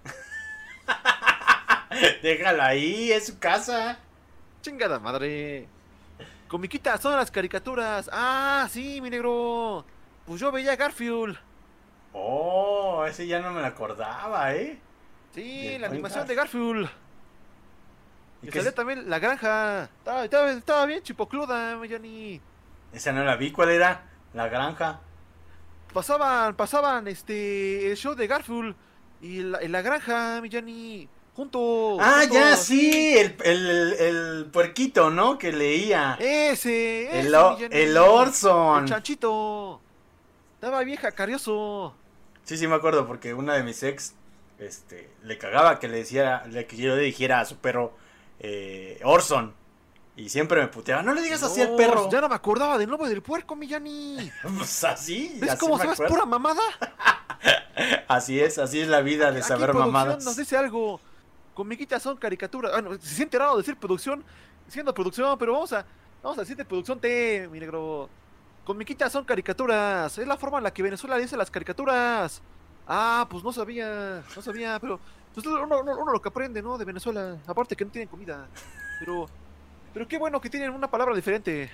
Déjala ahí, es su casa. Chingada madre. Comiquitas son las caricaturas. Ah, sí, mi negro. Pues yo veía Garfield. Oh, ese ya no me lo acordaba, ¿eh? Sí, Bien, la buen animación Garfield. de Garfield. ¿Y Y qué salía es? también La Granja. Estaba, estaba, estaba bien chipocluda, Johnny. Esa no la vi, ¿cuál era? La granja. Pasaban, pasaban este el show de Garfield y la, y la Granja, mi Johnny. Juntos. Ah, juntos. ya, sí, el, el, el, el puerquito, ¿no? Que leía. Ese, ese, El, o- mi Johnny. el Orson. El chanchito. Estaba vieja, carioso. Sí, sí me acuerdo porque una de mis ex, este, le cagaba que le decía, le- que yo le dijera a su perro eh, Orson. Y siempre me puteaba, no le digas así al No, perro. Ya no me acordaba del nombre del puerco, mi Johnny. Pues así, ¿Ves así cómo me se ves acuerdo. pura mamada? Así es, así es la vida de Aquí saber producción mamadas. nos dice algo. Comiquitas son caricaturas. Ah, no, se siente raro decir producción, siendo producción, pero vamos a vamos a decir de producción T, mi negro. Comiquitas son caricaturas. Es la forma en la que Venezuela dice las caricaturas. Ah, pues no sabía, no sabía, pero pues uno, uno- uno lo que aprende, ¿no? De Venezuela. Aparte que no tienen comida. Pero, pero qué bueno que tienen una palabra diferente.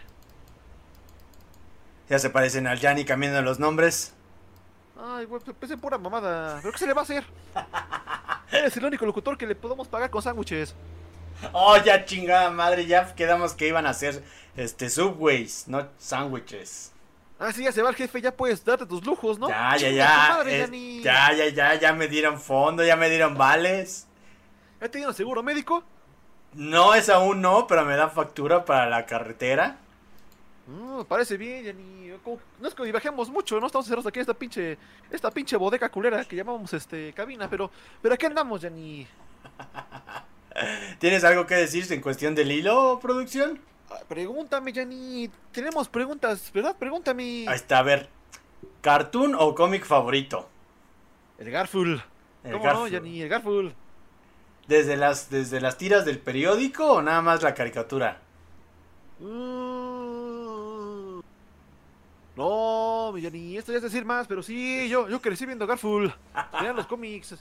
Ya se parecen al Yanni cambiando los nombres. Ay, güey, pues es pura mamada. ¿Pero qué se le va a hacer? Eres el único locutor que le podemos pagar con sándwiches. Oh, ya chingada madre, ya quedamos que iban a hacer este subways, no sándwiches. Ah, sí, ya se va el jefe, ya puedes darte tus lujos, ¿no? Ya, ya, Chinga tu ya, madre, es- Yanni. ya, ya, ya, ya me dieron fondo, ya me dieron vales. ¿Ya te dieron seguro médico? No es aún no, pero me da factura para la carretera. Mm, parece bien, Yanni. Como- No es que bajemos mucho, no estamos cerrados aquí en esta pinche, esta pinche bodega culera que llamamos este cabina, pero, pero aquí andamos, Yanni. ¿Tienes algo que decir en cuestión del hilo, producción? Ah, pregúntame, Yanni. Tenemos preguntas, ¿verdad? Pregúntame. Ahí está, a ver. ¿Cartoon o cómic favorito? El Garfield. El ¿Cómo no, Garfield. Yanni? El Garfield. ¿Desde las, desde las tiras del periódico o nada más la caricatura? Mm. No, mi Yanni, esto ya es decir más, pero sí, yo, yo crecí viendo Garfield. Vean los cómics.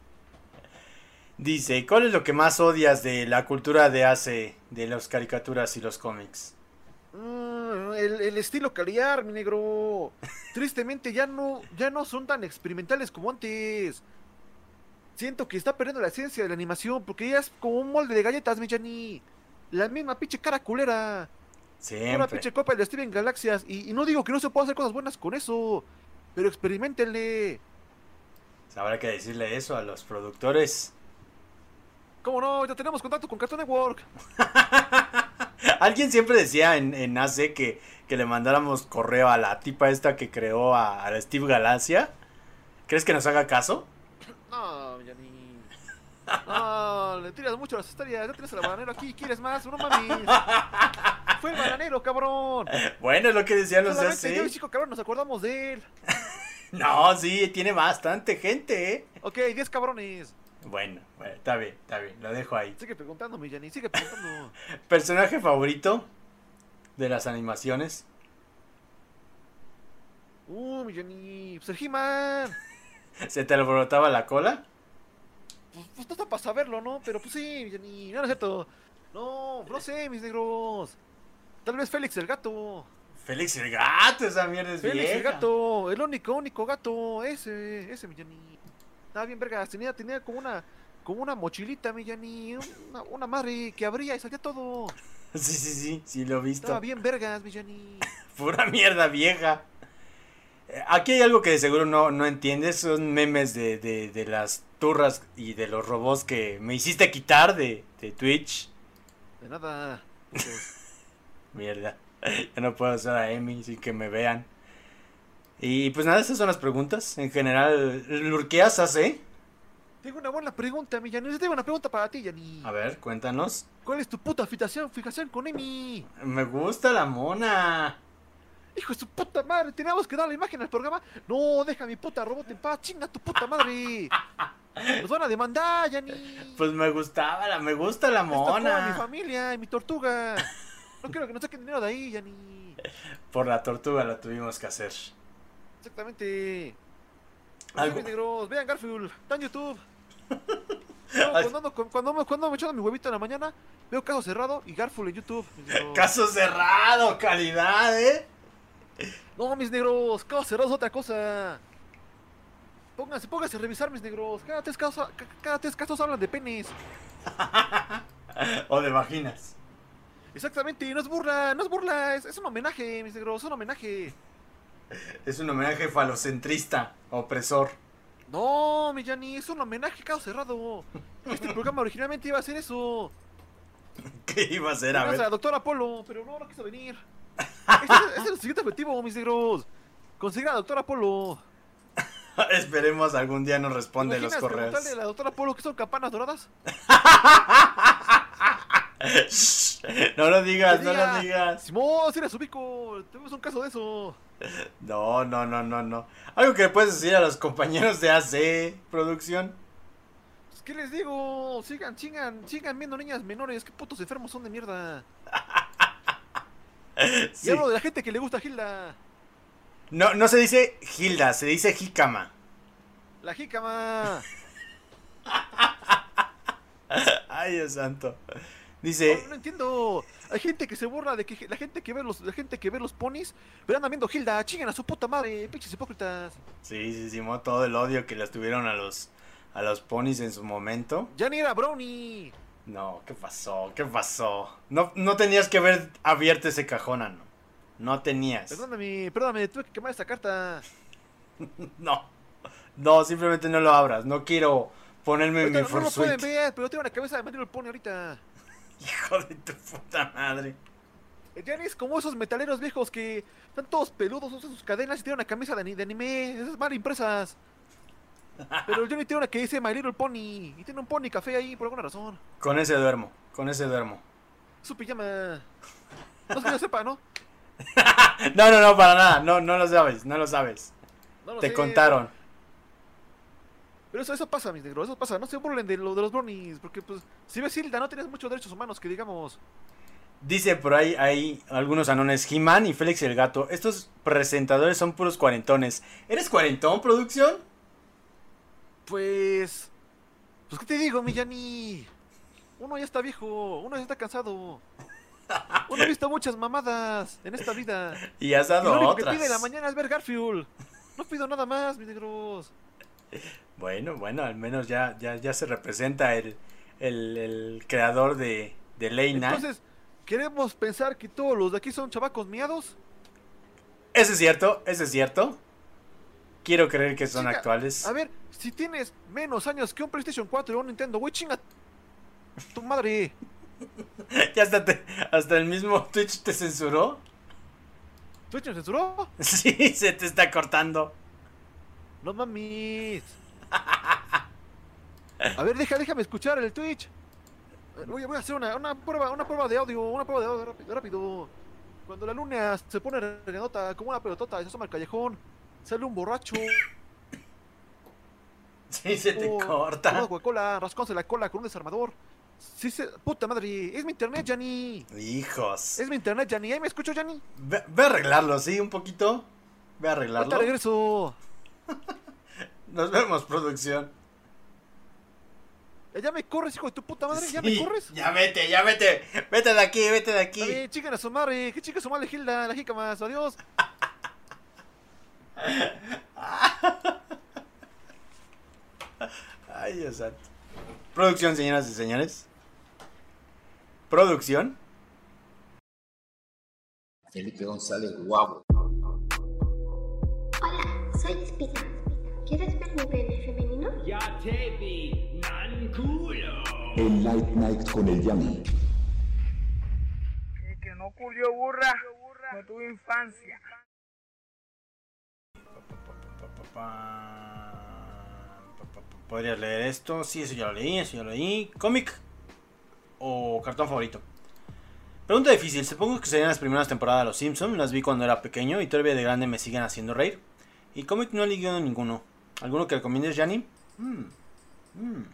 Dice, ¿cuál es lo que más odias de la cultura de hace, de las caricaturas y los cómics? Mm, el, el estilo caliar, mi negro. Tristemente ya no, ya no son tan experimentales como antes. Siento que está perdiendo la esencia de la animación porque ya es como un molde de galletas, mi Yanni. La misma pinche cara culera. Una Siempre. pinche copa de Steven Galaxias. Y, y no digo que no se pueda hacer cosas buenas con eso. Pero experimentenle. Habrá que decirle eso a los productores. ¿Cómo no? Ya tenemos contacto con Cartoon Network. Alguien siempre decía en, en A C que, que le mandáramos correo a la tipa esta que creó a, a Steve Galaxia. ¿Crees que nos haga caso? No, ya ni. No, le tiras mucho las historias. Ya tienes al bananero aquí. ¿Quieres más? No mames. Fue el bananero, cabrón. Bueno, es lo que decían los de Solamente yo y A C. Chico Cabrón nos acordamos de él. No, sí, tiene bastante gente, ¿eh? Ok, diez cabrones. Bueno, bueno, está bien, está bien, lo dejo ahí. Sigue preguntándome, Yanni. Sigue preguntando. ¿Personaje favorito de las animaciones? Uh, mi Yanni. Pues el He-Man. ¿Se te alborotaba la cola? Pues, pues no está para saberlo, ¿no? Pero pues sí, mi Yanni. No, no es cierto. No, no sé, mis negros. Tal vez Félix el gato. Félix el gato, esa mierda es Félix el vieja. gato. El único, único gato. Ese, ese, mi Yanni. Estaba bien vergas. Tenía, tenía como una, como una mochilita, mi Yanni. Una, una madre que abría y salía todo. Sí, sí, sí, sí lo he visto. Estaba bien vergas, mi Yanni. Pura mierda vieja. Eh, Aquí hay algo que de seguro no, no entiendes. Son memes de, de, de las turras y de los robots que me hiciste quitar de, de Twitch. De nada. Putos. Mierda. Ya no puedo hacer a Emi sin que me vean. Y pues nada, esas son las preguntas. En general, ¿lurqueas hace? Tengo una buena pregunta, mi Yanni. Yo tengo una pregunta para ti, Yanni. A ver, cuéntanos. ¿Cuál es tu puta fijación, fijación con Emi? Me gusta la mona. Hijo de su puta madre, teníamos que dar la imagen al programa. No, deja mi puta robot en paz, chinga tu puta madre. Nos van a demandar, Yanni. Pues me gustaba, la, me gusta la Está toda mi mona. familia y mi tortuga. No quiero que nos saquen dinero de ahí, Yanni. Por la tortuga la tuvimos que hacer. Exactamente. Algo- Oye, mis negros, vean Garfield, está en YouTube. No, cuando, ando, con- cuando, me- cuando me echando mi huevito en la mañana, veo Caso Cerrado y Garfield en YouTube. mis negros. Caso cerrado, calidad, ¿eh? No, mis negros, Caso Cerrado es otra cosa. Pónganse, pónganse a revisar, mis negros. Cada tres casos, ca- cada tres casos hablan de penes. O de vaginas. Exactamente, no es burla, no es burla, es, es un homenaje, mis negros, es un homenaje. Es un homenaje falocentrista, opresor. No, mi Yanni, es un homenaje, Caso Cerrado. Este programa originalmente iba a ser eso. ¿Qué iba a hacer? A Gracias a la ver. doctora Polo, pero no, no quiso venir. Este, es- este es el siguiente objetivo, mis negros. Conseguir a la doctora Polo. Esperemos algún día nos ¿Te responde los imaginas correos. preguntarle a la doctora Polo qué son campanas doradas? Shh, no lo digas, Que no diga, lo digas. Simón, si eres ubico, tenemos un caso de eso. No, no, no, no, no. Algo que le puedes decir a los compañeros de A C producción. Pues, ¿qué les digo? Sigan, sigan, sigan viendo niñas menores. Qué putos enfermos son de mierda. Y Sí. hablo de la gente que le gusta a Hilda. No, no se dice Hilda, se dice Jícama. La jícama. Ay, Dios santo. No, Dice, no entiendo. Hay gente que se burla de que la gente que ve los, la gente que ve los ponis, pero andan viendo Hilda, chinguen a su puta madre, pinches hipócritas. sí, sí, sí, mo- todo el odio que les tuvieron a los a los ponis en su momento. Ya ni era Brownie. No, ¿qué pasó? ¿Qué pasó? No, no tenías que haber abierto ese cajón, no. No tenías. Perdóname, perdóname, tuve que quemar esta carta. No. No, simplemente no lo abras. No quiero ponerme Ahorita mi no, no lo pueden fursuit. ver, pero tiene una cabeza de Mario el Pony ahorita. Hijo de tu puta madre. El Johnny es como esos metaleros viejos que están todos peludos, usan sus cadenas y tienen una camisa de, ani- de anime, esas mal impresas. Pero el Johnny tiene una que dice My Little Pony y tiene un pony café ahí por alguna razón. Con ese duermo. Con ese duermo. Es su pijama. No es que yo sepa, ¿no? No, no, no, para nada. No, no lo sabes. No lo sabes. No lo Te sé, contaron. Pero eso, eso pasa, mis negros, eso pasa. No se burlen de, lo, de los brownies, porque pues, si ves Hilda, no tienes muchos derechos humanos, que digamos. Dice por ahí, hay algunos anones, He-Man y Félix el Gato. Estos presentadores son puros cuarentones. ¿Eres cuarentón, producción? Pues... Pues, ¿qué te digo, mi Yanni? Uno ya está viejo, uno ya está cansado. Uno ha visto muchas mamadas en esta vida. Y has Y dado lo único otras. que pide en la mañana es ver Garfield. No pido nada más, mis negros. Bueno, bueno, al menos ya, ya, ya se representa el, el, el creador de, de late night. Entonces, ¿queremos pensar que todos los de aquí son chavacos miados? Eso es cierto, eso es cierto. Quiero creer que son Chica, actuales. A ver, si tienes menos años que un PlayStation cuatro y un Nintendo, güey, chinga tu madre. Ya hasta, te, hasta el mismo Twitch te censuró. ¿Twitch me censuró? Sí, se te está cortando. No mames. A ver, deja, déjame escuchar el Twitch. Voy, voy a hacer una, una prueba, una prueba de audio, una prueba de audio rápido, rápido. Cuando la luna se pone regadota como una pelotota y se asoma al callejón, sale un borracho. Sí, se te Oh, corta. tomando Coca-Cola, rascándose la cola con un desarmador. Sí, se... Puta madre, es mi internet, Yanni. Hijos. Es mi internet, Yanni. ¿Ahí me escucho, Yanni? Ve, ve a arreglarlo, sí, un poquito. Ve a arreglarlo. Ahorita regreso. Nos vemos, producción. Ya me corres, hijo de tu puta madre. Ya Sí, me corres. Ya vete, ya vete. Vete de aquí, vete de aquí. A ver, chiquen a su madre. ¿Qué chica su madre, Gilda? La jica más. Adiós. Ay, Dios santo. Producción, señoras y señores. Producción. Felipe González, guapo. Hola, soy Espina. ¿Quieres ver mi pene femenino? Ya te vi, man culo. El Late Night con el Yanni. El que no culió burra, no tuvo infancia. ¿Podrías leer esto? Sí, eso ya lo leí, eso ya lo leí. ¿Cómic o cartón favorito? Pregunta difícil. Supongo que serían las primeras temporadas de Los Simpsons. Las vi cuando era pequeño y todavía de grande me siguen haciendo reír. Y cómic no he leído ninguno. ¿Alguno que recomiendes, Yanni? Mm. Mm.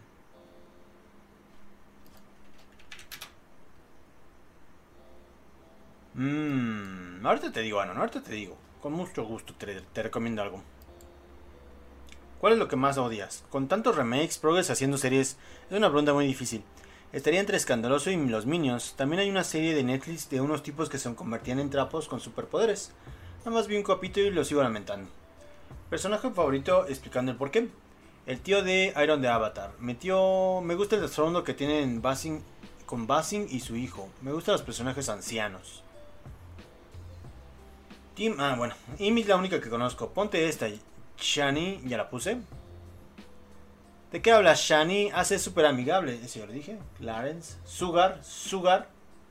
Mmm, ahorita te digo, Ana, ahorita te digo. Con mucho gusto te, te recomiendo algo. ¿Cuál es lo que más odias? Con tantos remakes, progres haciendo series, es una pregunta muy difícil. Estaría entre Escandaloso y Los Minions. También hay una serie de Netflix de unos tipos que se convertían en trapos con superpoderes. Nada más vi un capítulo y lo sigo lamentando. Personaje favorito explicando el porqué. El tío de Iron de Avatar. Metió, me gusta el trasfondo que tienen Basing, con Basing y su hijo. Me gustan los personajes ancianos. Team, ah, bueno. Amy es la única que conozco. Ponte esta. Shani, ya la puse. ¿De qué habla Shani? Hace súper amigable. Eso ya lo dije. Clarence. Sugar. Sugar.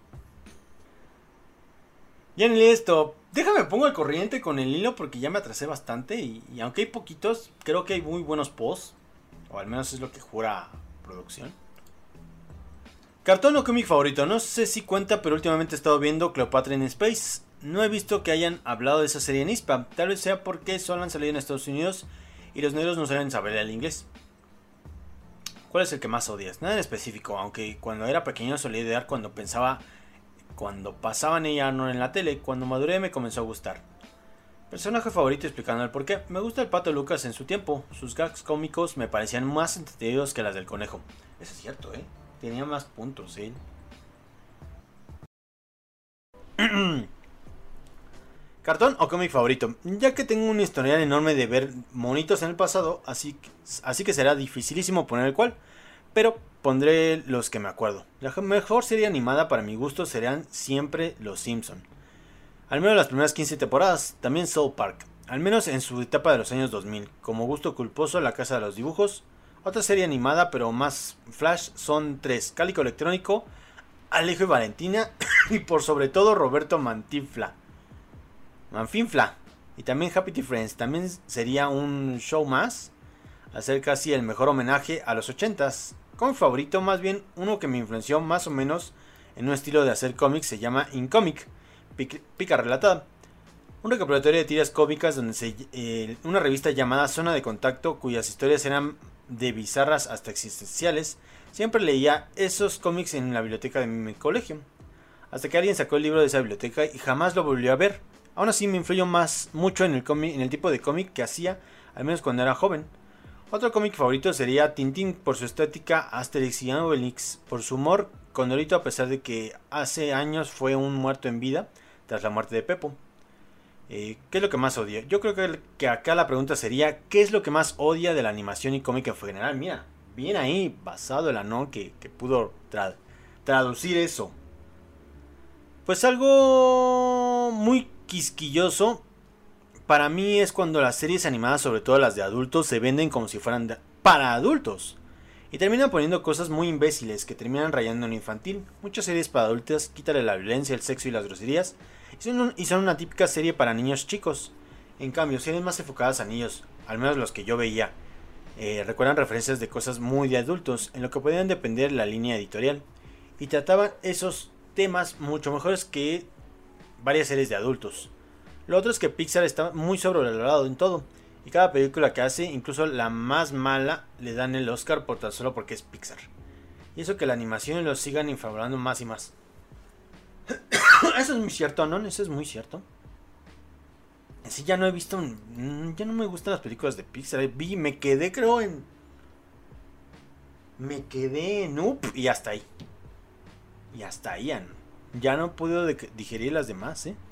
Ya ni esto. Déjame pongo al corriente con el hilo porque ya me atrasé bastante. Y, y aunque hay poquitos, creo que hay muy buenos posts. O al menos es lo que jura producción. Cartón o cómic favorito. No sé si cuenta, pero últimamente he estado viendo Cleopatra in Space. No he visto que hayan hablado de esa serie en I S P A. Tal vez sea porque solo han salido en Estados Unidos y los negros no saben saber el inglés. ¿Cuál es el que más odias? Nada en específico, aunque cuando era pequeño solía idear cuando pensaba, cuando pasaban ella no en la tele. Cuando maduré me comenzó a gustar. Personaje favorito explicando el porqué. Me gusta el Pato Lucas en su tiempo. Sus gags cómicos me parecían más entretenidos que las del conejo. Eso es cierto, ¿eh? Tenía más puntos, ¿eh? ¿Cartón o cómic favorito? Ya que tengo un historial enorme de ver monitos en el pasado, así que, así que será dificilísimo poner el cual, pero pondré los que me acuerdo. La mejor serie animada para mi gusto serían siempre Los Simpson. Al menos las primeras quince temporadas, también South Park, al menos en su etapa de los años dos mil. Como gusto culposo, La Casa de los Dibujos. Otra serie animada pero más flash son tres: Cálico Electrónico, Alejo y Valentina y por sobre todo Roberto Mantinfla. Manfinfla. Y también Happy Tree Friends. También sería un show más. Hacer casi el mejor homenaje a los ochentas. Como favorito, más bien uno que me influenció más o menos en un estilo de hacer cómics, se llama Incomic, Pica Relatada. Un recopilatorio de tiras cómicas donde se, eh, una revista llamada Zona de Contacto, cuyas historias eran de bizarras hasta existenciales. Siempre leía esos cómics en la biblioteca de mi colegio. Hasta que alguien sacó el libro de esa biblioteca y jamás lo volvió a ver. Aún así me influyó más mucho en el, cómic, en el tipo de cómic que hacía, al menos cuando era joven. Otro cómic favorito sería Tintín por su estética, Asterix y Obelix por su humor, Condorito a pesar de que hace años fue un muerto en vida tras la muerte de Pepo. Eh, ¿Qué es lo que más odia? Yo creo que, que acá la pregunta sería ¿qué es lo que más odia de la animación y cómic en general? Mira, bien ahí, basado el anón que, que pudo tra traducir eso? Pues algo muy quisquilloso para mí es cuando las series animadas, sobre todo las de adultos, se venden como si fueran de- para adultos. Y terminan poniendo cosas muy imbéciles que terminan rayando en lo infantil. Muchas series para adultos quítale la violencia, el sexo y las groserías. Y son, un- y son una típica serie para niños chicos. En cambio, series más enfocadas a niños, al menos los que yo veía, eh, recuerdan referencias de cosas muy de adultos, en lo que podían depender de la línea editorial. Y trataban esos temas mucho mejores que varias series de adultos. Lo otro es que Pixar está muy sobrevalorado en todo. Y cada película que hace, incluso la más mala, le dan el Oscar por tan solo porque es Pixar. Y eso que la animación lo sigan infravalorando más y más. Eso es muy cierto, ¿no? Eso es muy cierto. Sí, ya no he visto... Ya no me gustan las películas de Pixar. Vi, me quedé creo en... Me quedé en Up y hasta ahí. Y hasta ahí ya no. Ya no puedo digerir las demás, ¿eh?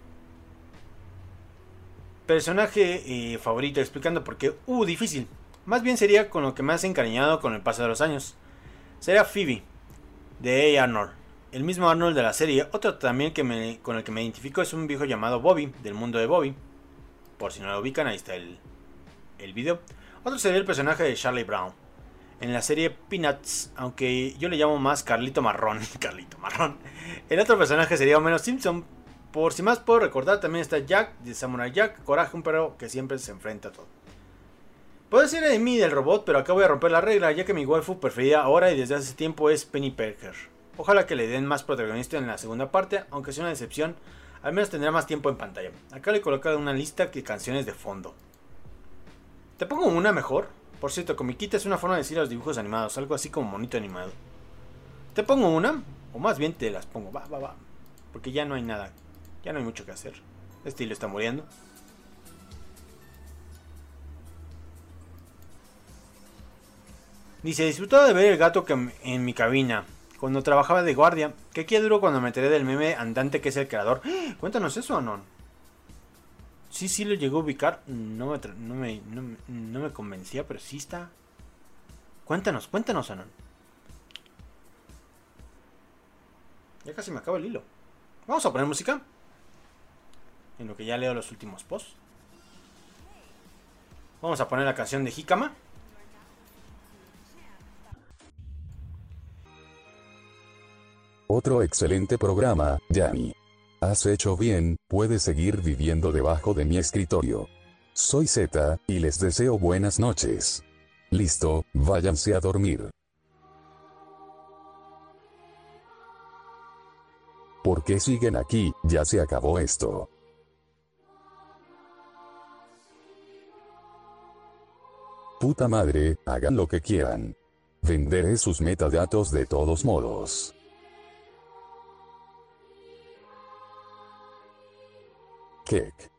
Personaje eh, favorito, explicando por qué. Uh, difícil. Más bien sería con lo que me has encariñado con el paso de los años. Sería Phoebe, de A. Arnold. El mismo Arnold de la serie. Otro también que me, con el que me identifico es un viejo llamado Bobby, del mundo de Bobby. Por si no lo ubican, ahí está el, el video. Otro sería el personaje de Charlie Brown, en la serie Peanuts, aunque yo le llamo más Carlito Marrón. Carlito Marrón. El otro personaje sería Homero Simpson. Por si más puedo recordar, también está Jack, de Samurai Jack. Coraje, un perro que siempre se enfrenta a todo. Puedo decir de mí del robot, pero acá voy a romper la regla, ya que mi waifu preferida ahora y desde hace tiempo es Penny Parker. Ojalá que le den más protagonista en la segunda parte, aunque sea una decepción, al menos tendrá más tiempo en pantalla. Acá le he colocado una lista de canciones de fondo. ¿Te pongo una mejor? Por cierto, comiquita es una forma de decir a los dibujos animados, algo así como monito animado. ¿Te pongo una? O más bien te las pongo, va, va, va. Porque ya no hay nada, ya no hay mucho que hacer. Este estilo está muriendo. Dice, disfrutaba de ver el gato que en mi cabina cuando trabajaba de guardia. Que qué duro cuando me enteré del meme andante que es el creador. ¡Ah! Cuéntanos eso, Anon. Sí, sí lo llegó a ubicar. No me, no me, no me, no me convencía, pero sí está. Cuéntanos, cuéntanos, Anon. Ya casi me acaba el hilo. Vamos a poner música. En lo que ya leo los últimos posts. Vamos a poner la canción de Hikama. Otro excelente programa, Yanni. Has hecho bien, puedes seguir viviendo debajo de mi escritorio. Soy Z, y les deseo buenas noches. Listo, váyanse a dormir. ¿Por qué siguen aquí? Ya se acabó esto. Puta madre, hagan lo que quieran. Venderé sus metadatos de todos modos. Kek.